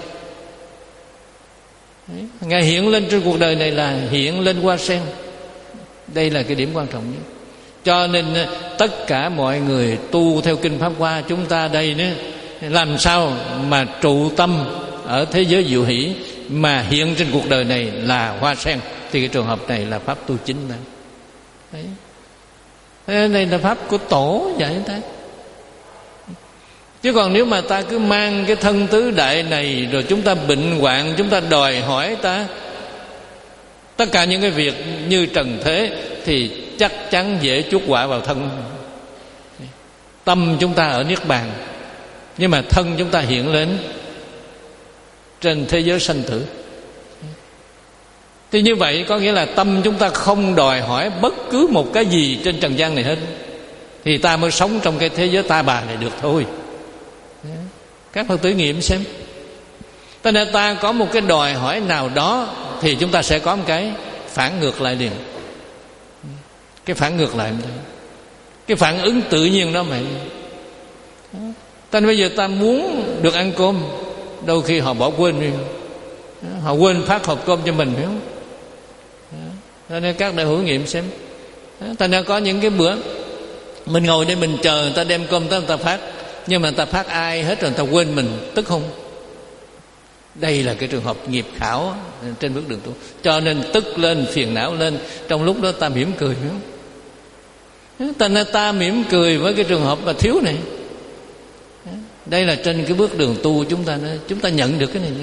Ngài hiện lên trên cuộc đời này là hiện lên hoa sen. Đây là cái điểm quan trọng nhất. Cho nên tất cả mọi người tu theo Kinh Pháp Hoa, chúng ta đây nữa, làm sao mà trụ tâm ở thế giới diệu hỷ mà hiện trên cuộc đời này là hoa sen, thì cái trường hợp này là pháp tu chính đó. Đấy. Thế này là pháp của tổ dạy ta. Chứ còn nếu mà ta cứ mang cái thân tứ đại này, rồi chúng ta bệnh hoạn, chúng ta đòi hỏi ta tất cả những cái việc như trần thế, thì chắc chắn dễ chuốc họa vào thân. Tâm chúng ta ở Niết Bàn, nhưng mà thân chúng ta hiện lên trên thế giới sanh tử. Thì như vậy có nghĩa là tâm chúng ta không đòi hỏi bất cứ một cái gì trên trần gian này hết, thì ta mới sống trong cái thế giới ta bà này được thôi. Các Phật tử nghiệm xem. Cho nên ta có một cái đòi hỏi nào đó thì chúng ta sẽ có một cái phản ngược lại liền. Cái phản ngược lại cái phản ứng tự nhiên đó vậy. Cho nên bây giờ ta muốn được ăn cơm, đôi khi họ bỏ quên đi, họ quên phát hộp cơm cho mình, phải không? Cho nên các đại hữu nghiệm xem. Ta nên có những cái bữa mình ngồi đây mình chờ người ta đem cơm tới người ta phát, nhưng mà người ta phát ai hết rồi người ta quên mình, tức không? Đây là cái trường hợp nghiệp khảo trên bước đường tu. Cho nên tức lên, phiền não lên, trong lúc đó ta mỉm cười, phải không? Ta nên ta mỉm cười với cái trường hợp mà thiếu này. Đây là trên cái bước đường tu chúng ta chúng ta nhận được cái này.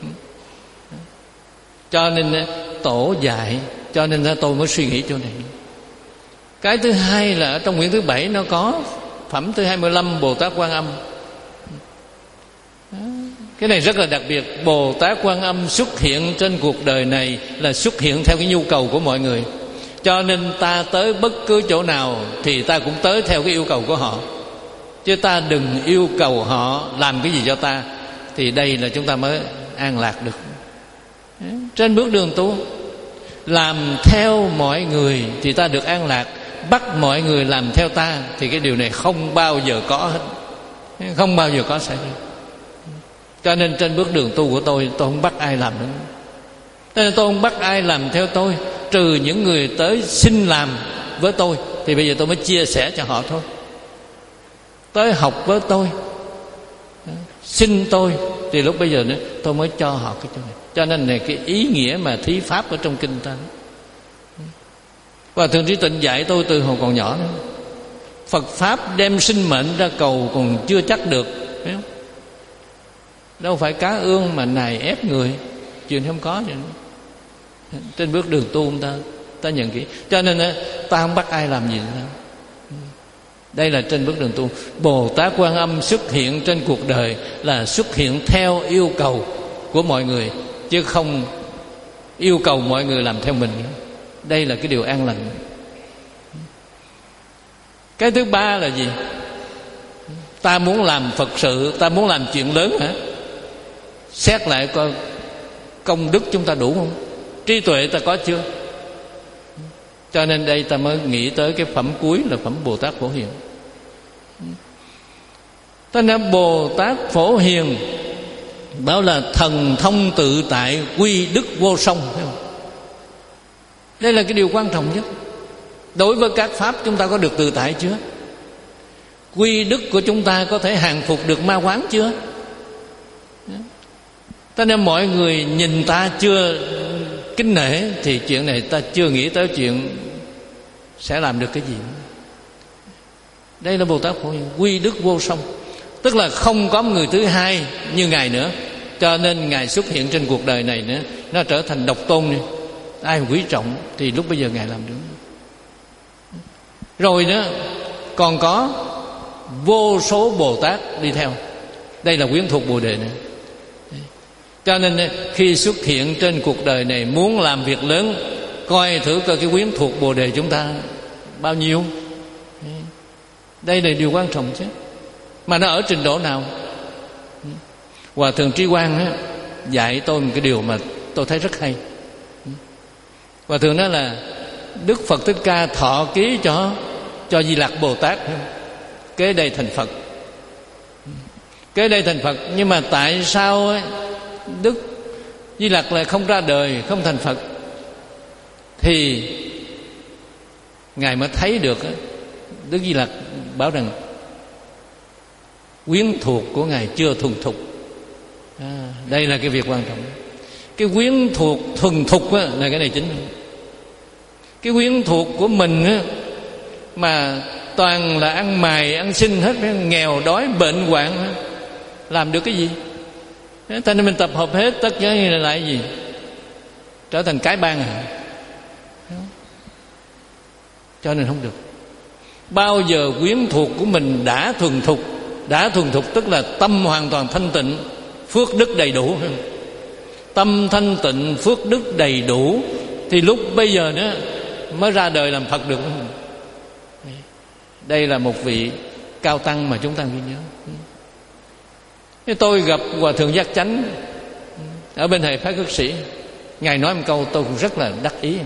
Cho nên tổ dạy, cho nên tôi mới suy nghĩ chỗ này. Cái thứ hai là ở trong quyển thứ bảy nó có phẩm thứ hai mươi lăm Bồ Tát Quan Âm. Cái này rất là đặc biệt. Bồ Tát Quan Âm xuất hiện trên cuộc đời này là xuất hiện theo cái nhu cầu của mọi người. Cho nên ta tới bất cứ chỗ nào thì ta cũng tới theo cái yêu cầu của họ, chứ ta đừng yêu cầu họ làm cái gì cho ta. Thì đây là chúng ta mới an lạc được. Trên bước đường tu, làm theo mọi người thì ta được an lạc. Bắt mọi người làm theo ta thì cái điều này không bao giờ có hết, không bao giờ có xảy ra. Cho nên trên bước đường tu của tôi, tôi không bắt ai làm nữa. Cho nên tôi không bắt ai làm theo tôi, trừ những người tới xin làm với tôi, thì bây giờ tôi mới chia sẻ cho họ thôi. Tới học với tôi, xin tôi, thì lúc bây giờ nữa tôi mới cho họ cái chỗ này. Cho nên này cái ý nghĩa mà thí pháp ở trong kinh ta. Và Thượng Trí Tịnh dạy tôi từ hồi còn nhỏ nữa. Phật Pháp đem sinh mệnh ra cầu còn chưa chắc được, phải không? Đâu phải cá ương mà nài ép người, chuyện không có vậy. Trên bước đường tu ta ta nhận kỹ. Cho nên ta không bắt ai làm gì nữa. Đây là trên bước đường tu. Bồ Tát Quan Âm xuất hiện trên cuộc đời là xuất hiện theo yêu cầu của mọi người, chứ không yêu cầu mọi người làm theo mình. Đây là cái điều an lành. Cái thứ ba là gì? Ta muốn làm Phật sự, ta muốn làm chuyện lớn hả? Xét lại coi công đức chúng ta đủ không? Trí tuệ ta có chưa? Cho nên đây ta mới nghĩ tới cái phẩm cuối là phẩm Bồ Tát Phổ Hiền. Ta nói Bồ Tát Phổ Hiền bảo là thần thông tự tại, quy đức vô song, thấy không? Đây là cái điều quan trọng nhất. Đối với các pháp chúng ta có được tự tại chưa? Quy đức của chúng ta có thể hàng phục được ma quán chưa? Cho nên mọi người nhìn ta chưa kính nể thì chuyện này ta chưa nghĩ tới chuyện sẽ làm được cái gì. Đây là Bồ Tát Phổ Hiền, quy đức vô song. Tức là không có người thứ hai như Ngài nữa. Cho nên Ngài xuất hiện trên cuộc đời này nữa, nó trở thành độc tôn đi. Ai quý trọng thì lúc bây giờ Ngài làm được. Rồi nữa còn có vô số Bồ Tát đi theo. Đây là quyến thuộc Bồ Đề này. Cho nên khi xuất hiện trên cuộc đời này, muốn làm việc lớn, coi thử coi cái quyến thuộc Bồ Đề chúng ta bao nhiêu. Đây là điều quan trọng chứ. Mà nó ở trình độ nào? Hòa Thượng Trí Quang á, dạy tôi một cái điều mà tôi thấy rất hay. Hòa Thượng nói là Đức Phật Thích Ca thọ ký cho cho Di Lặc Bồ Tát kế đây thành Phật. Kế đây thành Phật. Nhưng mà tại sao ấy, Đức Di Lặc lại không ra đời, không thành Phật? Thì Ngài mới thấy được, Đức Di Lặc bảo rằng quyến thuộc của Ngài chưa thuần thục. À, đây là cái việc quan trọng. Cái quyến thuộc thuần thục á, là cái này chính. Cái quyến thuộc của mình á, mà toàn là ăn mày ăn xin hết, nghèo đói bệnh hoạn, làm được cái gì? Thế nên mình tập hợp hết tất cả là lại gì? Trở thành cái bang à? Cho nên không được. Bao giờ quyến thuộc của mình đã thuần thục, đã thuần thục tức là tâm hoàn toàn thanh tịnh, phước đức đầy đủ. Tâm thanh tịnh, phước đức đầy đủ, thì lúc bây giờ nữa mới ra đời làm Phật được. Đây là một vị cao tăng mà chúng ta ghi nhớ. Thế tôi gặp Hòa Thượng Giác Chánh ở bên thầy Pháp Cất Sĩ. Ngài nói một câu tôi cũng rất là đắc ý.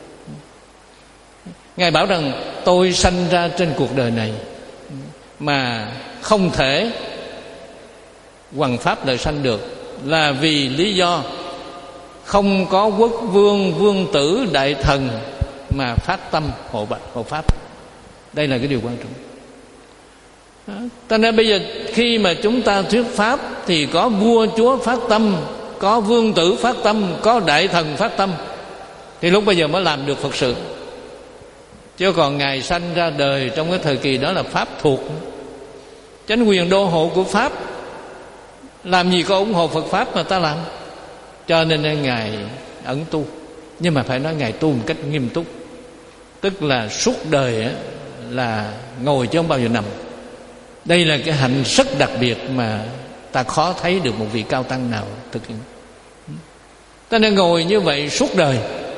Ngài bảo rằng tôi sanh ra trên cuộc đời này mà không thể hoằng pháp lợi sanh được, là vì lý do không có quốc vương, vương tử, đại thần mà phát tâm hộ bạch hộ pháp. Đây là cái điều quan trọng. Cho nên bây giờ khi mà chúng ta thuyết pháp thì có vua chúa phát tâm, có vương tử phát tâm, có đại thần phát tâm, thì lúc bây giờ mới làm được Phật sự. Chứ còn Ngài sanh ra đời trong cái thời kỳ đó là pháp thuộc, chánh quyền đô hộ của pháp, làm gì có ủng hộ Phật pháp mà ta làm. Cho nên Ngài ẩn tu. Nhưng mà phải nói Ngài tu một cách nghiêm túc. Tức là suốt đời là ngồi chứ không bao giờ nằm. Đây là cái hạnh rất đặc biệt mà ta khó thấy được một vị cao tăng nào thực hiện. Ta nên ngồi như vậy suốt đời.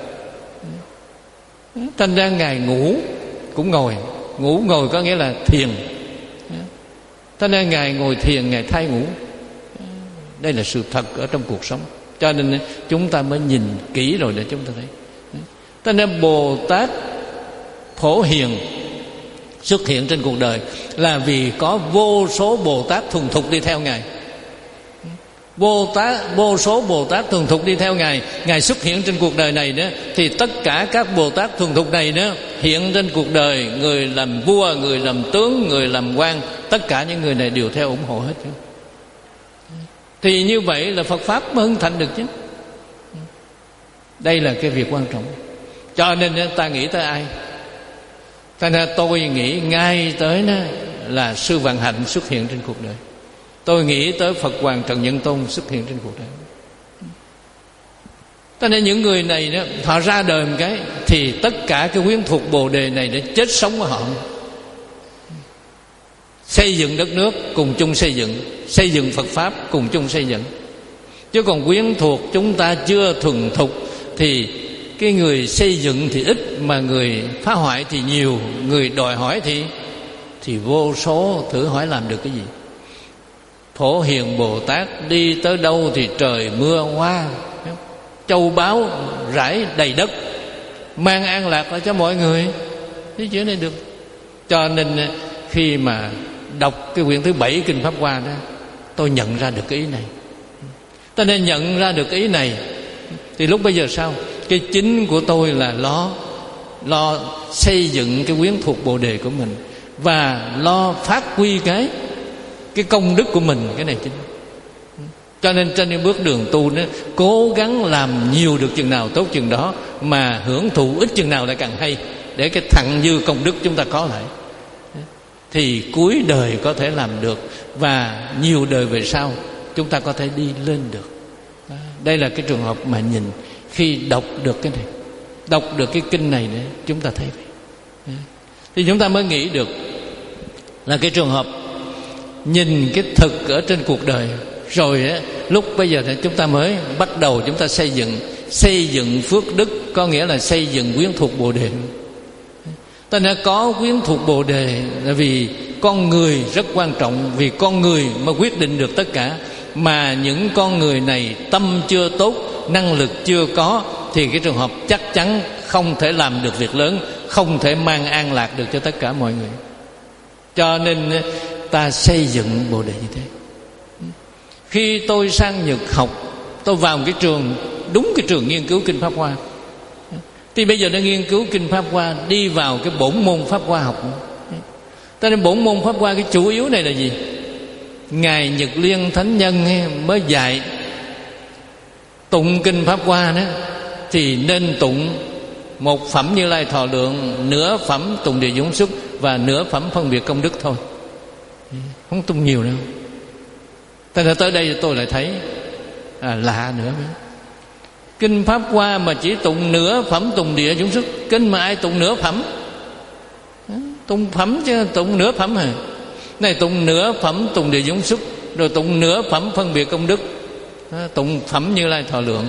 Thành ra Ngài ngủ cũng ngồi. Ngủ ngồi có nghĩa là thiền. Thành ra Ngài ngồi thiền, Ngài thay ngủ. Đây là sự thật ở trong cuộc sống. Cho nên chúng ta mới nhìn kỹ rồi để chúng ta thấy. Cho nên Bồ Tát Phổ Hiền xuất hiện trên cuộc đời là vì có vô số Bồ Tát thuần thục đi theo Ngài. Bồ Tát, vô số Bồ Tát thuần thục đi theo Ngài. Ngài xuất hiện trên cuộc đời này nữa, thì tất cả các Bồ Tát thuần thục này nữa hiện trên cuộc đời, người làm vua, người làm tướng, người làm quan, tất cả những người này đều theo ủng hộ hết. Thì như vậy là Phật pháp mới hưng thành được chứ. Đây là cái việc quan trọng. Cho nên ta nghĩ tới ai? Thành ra tôi nghĩ ngay tới đó là Sư Vạn Hạnh xuất hiện trên cuộc đời. Tôi nghĩ tới Phật Hoàng Trần Nhân Tôn xuất hiện trên cuộc đời. Cho nên những người này đó, họ ra đời một cái thì tất cả cái quyến thuộc Bồ Đề này để chết sống của họ. Xây dựng đất nước cùng chung xây dựng, xây dựng Phật pháp cùng chung xây dựng. Chứ còn quyến thuộc chúng ta chưa thuần thục thì cái người xây dựng thì ít, mà người phá hoại thì nhiều, người đòi hỏi thì thì vô số. Thử hỏi làm được cái gì? Phổ Hiền Bồ Tát đi tới đâu thì trời mưa hoa, châu báu rải đầy đất, mang an lạc ở cho mọi người. Thế chuyện này được. Cho nên khi mà đọc cái quyển thứ bảy Kinh Pháp Hoa đó, tôi nhận ra được cái ý này. Cho nên nhận ra được cái ý này thì lúc bây giờ sao? Cái chính của tôi là lo lo xây dựng cái quyến thuộc Bồ Đề của mình, và lo phát huy cái cái công đức của mình. Cái này chính. Cho nên trên cái bước đường tu nó cố gắng làm nhiều được chừng nào tốt chừng đó, mà hưởng thụ ít chừng nào lại càng hay, để cái thặng dư công đức chúng ta có lại, thì cuối đời có thể làm được, và nhiều đời về sau chúng ta có thể đi lên được. Đây là cái trường hợp mà nhìn khi đọc được cái này, đọc được cái kinh này để chúng ta thấy vậy. Thì chúng ta mới nghĩ được là cái trường hợp nhìn cái thực ở trên cuộc đời. Rồi á, lúc bây giờ thì chúng ta mới bắt đầu chúng ta xây dựng xây dựng phước đức, có nghĩa là xây dựng quyến thuộc Bồ Đề. Ta đã có quyến thuộc Bồ Đề là vì con người rất quan trọng, vì con người mà quyết định được tất cả. Mà những con người này tâm chưa tốt, năng lực chưa có, thì cái trường hợp chắc chắn không thể làm được việc lớn, không thể mang an lạc được cho tất cả mọi người. Cho nên ta xây dựng Bồ Đề như thế. Khi tôi sang Nhật học, tôi vào một cái trường, đúng cái trường nghiên cứu Kinh Pháp Hoa, thì bây giờ nó nghiên cứu Kinh Pháp Hoa, đi vào cái bổn môn Pháp Hoa học. Cho nên bổn môn Pháp Hoa cái chủ yếu này là gì? Ngài Nhật Liên Thánh Nhân mới dạy tụng Kinh Pháp Hoa đó, thì nên tụng một phẩm Như Lai Thọ Lượng, nửa phẩm tụng Địa Dũng Xuất, và nửa phẩm phân biệt công đức thôi, không tụng nhiều đâu. Thế nên tới đây tôi lại thấy à, lạ nữa. Kinh Pháp Hoa mà chỉ tụng nửa phẩm tụng Địa Dũng Xuất, kinh mà ai tụng nửa phẩm? Tụng phẩm chứ tụng nửa phẩm hả? Này tụng nửa phẩm tụng Địa Dũng Xuất, rồi tụng nửa phẩm phân biệt công đức, tụng phẩm Như Lai Thọ Lượng.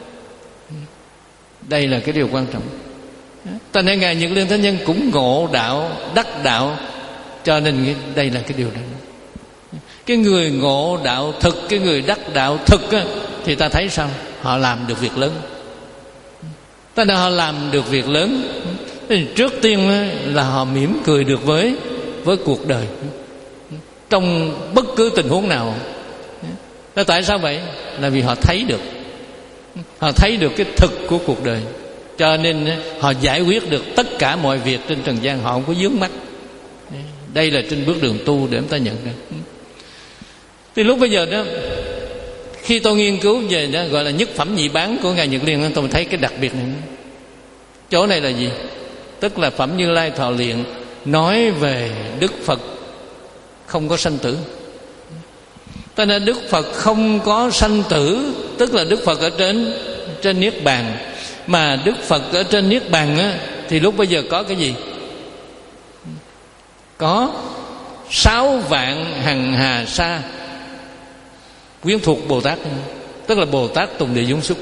Đây là cái điều quan trọng. Ta nên Ngài Nhật Liên Thánh Nhân cũng ngộ đạo, đắc đạo, cho nên đây là cái điều đó. Cái người ngộ đạo thực, cái người đắc đạo thực á, thì ta thấy sao? Họ làm được việc lớn. Ta đã họ làm được việc lớn. Thì trước tiên là họ mỉm cười được với với cuộc đời trong bất cứ tình huống nào. Tại sao vậy? Là vì họ thấy được, họ thấy được cái thực của cuộc đời, cho nên họ giải quyết được tất cả mọi việc trên trần gian, họ không có vướng mắc. Đây là trên bước đường tu để chúng ta nhận ra. Thì lúc bây giờ đó, khi tôi nghiên cứu về đó gọi là nhất phẩm nhị bán của Ngài Nhật Liên, tôi thấy cái đặc biệt này. Chỗ này là gì? Tức là phẩm Như Lai Thọ Luyện nói về Đức Phật không có sanh tử. Cho nên Đức Phật không có sanh tử, tức là Đức Phật ở trên trên niết bàn. Mà Đức Phật ở trên niết bàn á, thì lúc bây giờ có cái gì? Có sáu vạn hằng hà sa quyến thuộc Bồ Tát, tức là Bồ Tát tùng Địa Dũng Xuất.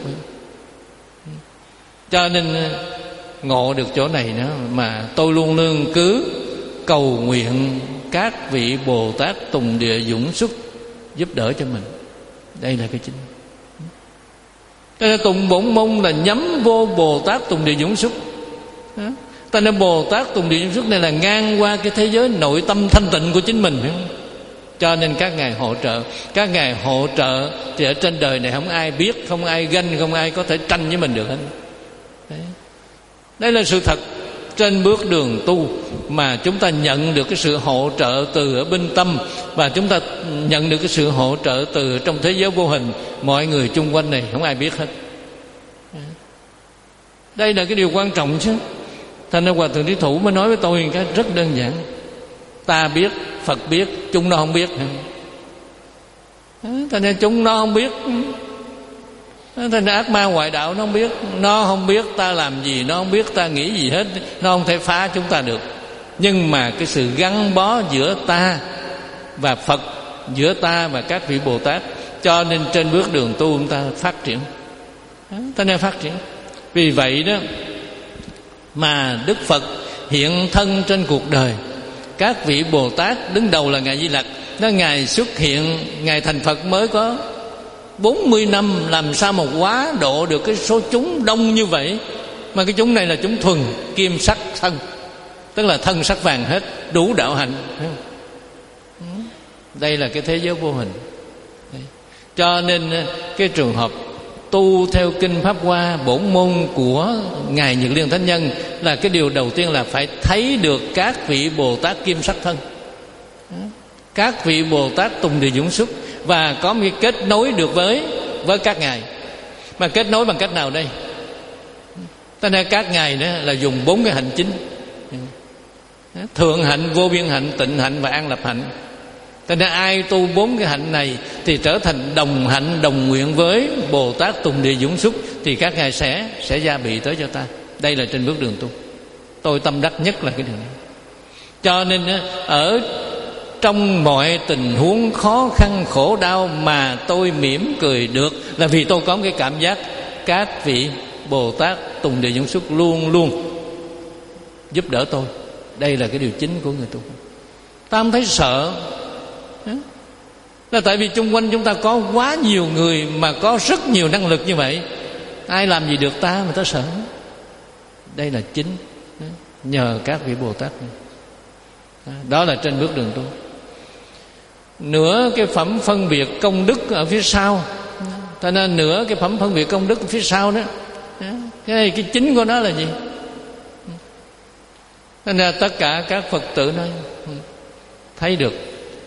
Cho nên ngộ được chỗ này nữa, mà tôi luôn luôn cứ cầu nguyện các vị Bồ Tát tùng Địa Dũng Xuất giúp đỡ cho mình. Đây là cái chính. Cho nên tùng bổn môn là nhắm vô Bồ Tát tùng Địa Dũng Xuất. Ta nên Bồ Tát tùng Địa Dũng Xuất này là ngang qua cái thế giới nội tâm thanh tịnh của chính mình, phải không? Cho nên các ngài hỗ trợ. Các ngài hỗ trợ thì ở trên đời này không ai biết, không ai ganh, không ai có thể tranh với mình được hết. Đấy. Đây là sự thật. Trên bước đường tu mà chúng ta nhận được cái sự hỗ trợ từ ở bên tâm, và chúng ta nhận được cái sự hỗ trợ từ trong thế giới vô hình, mọi người chung quanh này không ai biết hết. Đây là cái điều quan trọng chứ. Thành ra Hòa Thượng Trí Thủ mới nói với tôi cái rất đơn giản: ta biết, Phật biết, chúng nó không biết. Thành ra chúng nó không biết, thành ra ác ma ngoại đạo nó không biết. Nó không biết ta làm gì, nó không biết ta nghĩ gì hết, nó không thể phá chúng ta được. Nhưng mà cái sự gắn bó giữa ta và Phật, giữa ta và các vị Bồ Tát, cho nên trên bước đường tu chúng ta phát triển. Ta nên phát triển. Vì vậy đó mà Đức Phật hiện thân trên cuộc đời. Các vị Bồ Tát, đứng đầu là Ngài Di Lặc, nó Ngài xuất hiện, Ngài thành Phật mới có bốn mươi năm, làm sao mà quá độ được cái số chúng đông như vậy. Mà cái chúng này là chúng thuần kim sắc thân, tức là thân sắc vàng hết, đủ đạo hạnh. Đây là cái thế giới vô hình. Cho nên cái trường hợp tu theo kinh Pháp Hoa bổn môn của Ngài Nhật Liên Thánh Nhân là cái điều đầu tiên là phải thấy được các vị Bồ Tát Kim Sắc Thân, các vị Bồ Tát Tùng Địa Dũng Xuất, và có một cái kết nối được với với các ngài. Mà kết nối bằng cách nào đây? Cho nên các ngài đó là dùng bốn cái hạnh chính: thượng hạnh, vô biên hạnh, tịnh hạnh và an lập hạnh. Cho nên ai tu bốn cái hạnh này thì trở thành đồng hạnh đồng nguyện với Bồ Tát Tùng Địa Dũng Xuất, thì các ngài sẽ sẽ gia bị tới cho ta. Đây là trên bước đường tu. Tôi tâm đắc nhất là cái điều này. Cho nên ở trong mọi tình huống khó khăn khổ đau mà tôi mỉm cười được, là vì tôi có cái cảm giác các vị Bồ Tát Tùng Địa Dũng Xuất luôn luôn giúp đỡ tôi. Đây là cái điều chính của người tu. Ta không thấy sợ, là tại vì chung quanh chúng ta có quá nhiều người mà có rất nhiều năng lực như vậy, ai làm gì được ta mà ta sợ. Đây là chính nhờ các vị Bồ Tát này. Đó là trên bước đường tu. Nửa cái phẩm phân biệt công đức ở phía sau. Cho nên nửa cái phẩm phân biệt công đức ở phía sau đó, cái này cái chính của nó là gì? Nên là tất cả các Phật tử nói thấy được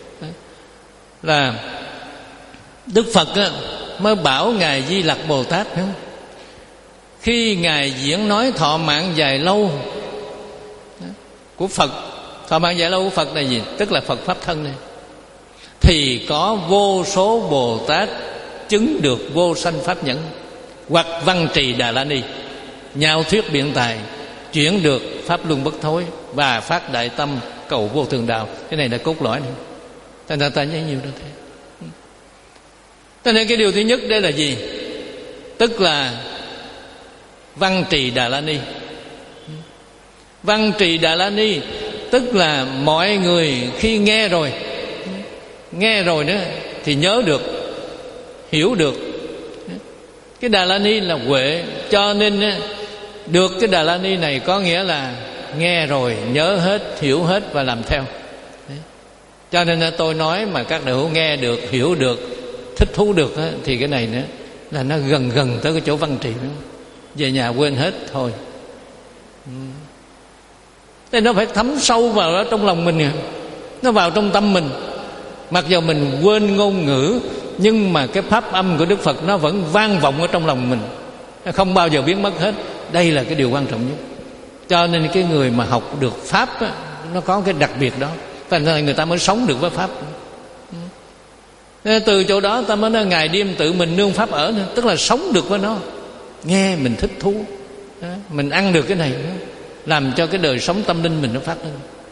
là Đức Phật mới bảo Ngài Di Lặc Bồ Tát, khi Ngài diễn nói thọ mạng dài lâu của Phật. Thọ mạng dài lâu của Phật là gì? Tức là Phật Pháp thân này. Thì có vô số Bồ Tát chứng được vô sanh pháp nhẫn, hoặc văn trì Đà La Ni, nhao thuyết biện tài, chuyển được pháp luân bất thối, và phát đại tâm cầu vô thường đạo. Cái này là cốt lõi này. Thành ra ta nhớ nhiều đó thế. Cho nên cái điều thứ nhất đây là gì? Tức là văn trì Đà La Ni. Văn trì Đà La Ni tức là mọi người khi nghe rồi, nghe rồi nữa thì nhớ được, hiểu được. Cái Đà La Ni là huệ, cho nên được cái Đà La Ni này có nghĩa là nghe rồi, nhớ hết, hiểu hết và làm theo. Cho nên tôi nói mà các đại hữu nghe được, hiểu được, thích thú được thì cái này nữa là nó gần gần tới cái chỗ văn trì nữa. Về nhà quên hết thôi. Thế nó phải thấm sâu vào đó trong lòng mình, nó vào trong tâm mình. Mặc dù mình quên ngôn ngữ, nhưng mà cái pháp âm của Đức Phật nó vẫn vang vọng ở trong lòng mình, nó không bao giờ biến mất hết. Đây là cái điều quan trọng nhất. Cho nên cái người mà học được pháp á, nó có cái đặc biệt đó, thành ra người ta mới sống được với pháp. Nên từ chỗ đó ta mới nói ngày đêm tự mình nương pháp ở nữa, tức là sống được với nó, nghe mình thích thú, mình ăn được cái này, làm cho cái đời sống tâm linh mình nó phát lên.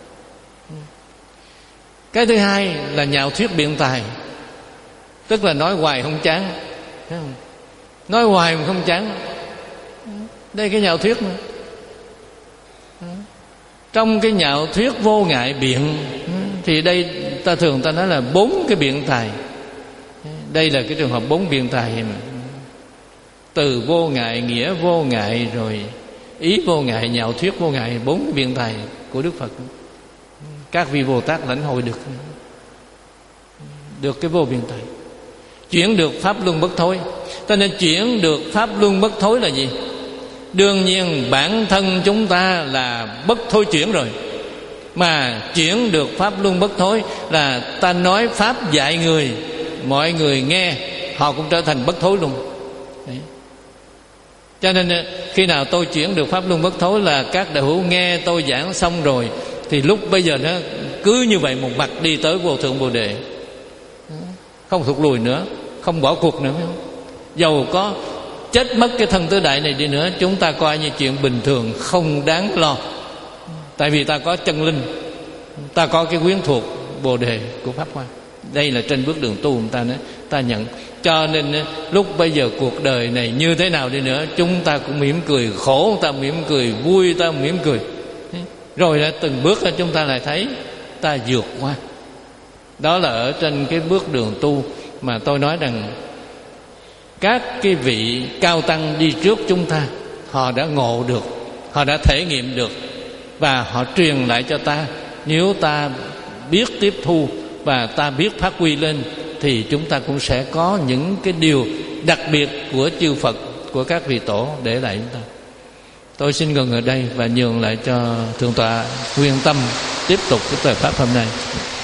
Cái thứ hai là nhạo thuyết biện tài, tức là nói hoài không chán, nói hoài mà không chán. Đây cái nhạo thuyết nữa. Trong cái nhạo thuyết vô ngại biện thì đây ta thường ta nói là bốn cái biện tài. Đây là cái trường hợp bốn biện tài mà. Từ vô ngại, nghĩa vô ngại, rồi ý vô ngại, nhạo thuyết vô ngại, bốn cái biện tài của Đức Phật. Các vị Bồ Tát lãnh hội được được cái vô biện tài, chuyển được pháp luân bất thối. Cho nên chuyển được pháp luân bất thối là gì? Đương nhiên bản thân chúng ta là bất thối chuyển rồi, mà chuyển được pháp luân bất thối là ta nói pháp dạy người, mọi người nghe họ cũng trở thành bất thối luôn. Đấy. Cho nên khi nào tôi chuyển được pháp luân bất thối là các đại hữu nghe tôi giảng xong rồi, thì lúc bây giờ nó cứ như vậy một mặt đi tới vô thượng Bồ Đề, không thụt lùi nữa, không bỏ cuộc nữa. Dầu có chết mất cái thân tứ đại này đi nữa, chúng ta coi như chuyện bình thường, không đáng lo. Tại vì ta có chân linh, ta có cái quyến thuộc Bồ Đề của Pháp Hoa. Đây là trên bước đường tu người ta nói, ta nhận. Cho nên lúc bây giờ cuộc đời này như thế nào đi nữa, chúng ta cũng mỉm cười, khổ ta mỉm cười, vui ta mỉm cười. Rồi là từng bước chúng ta lại thấy ta vượt qua. Đó là ở trên cái bước đường tu mà tôi nói rằng các cái vị cao tăng đi trước chúng ta, họ đã ngộ được, họ đã thể nghiệm được, và họ truyền lại cho ta. Nếu ta biết tiếp thu và ta biết phát huy lên thì chúng ta cũng sẽ có những cái điều đặc biệt của chư Phật, của các vị tổ để lại chúng ta. Tôi xin ngừng ở đây và nhường lại cho Thượng tọa Nguyên Tâm tiếp tục cái thời pháp hôm nay.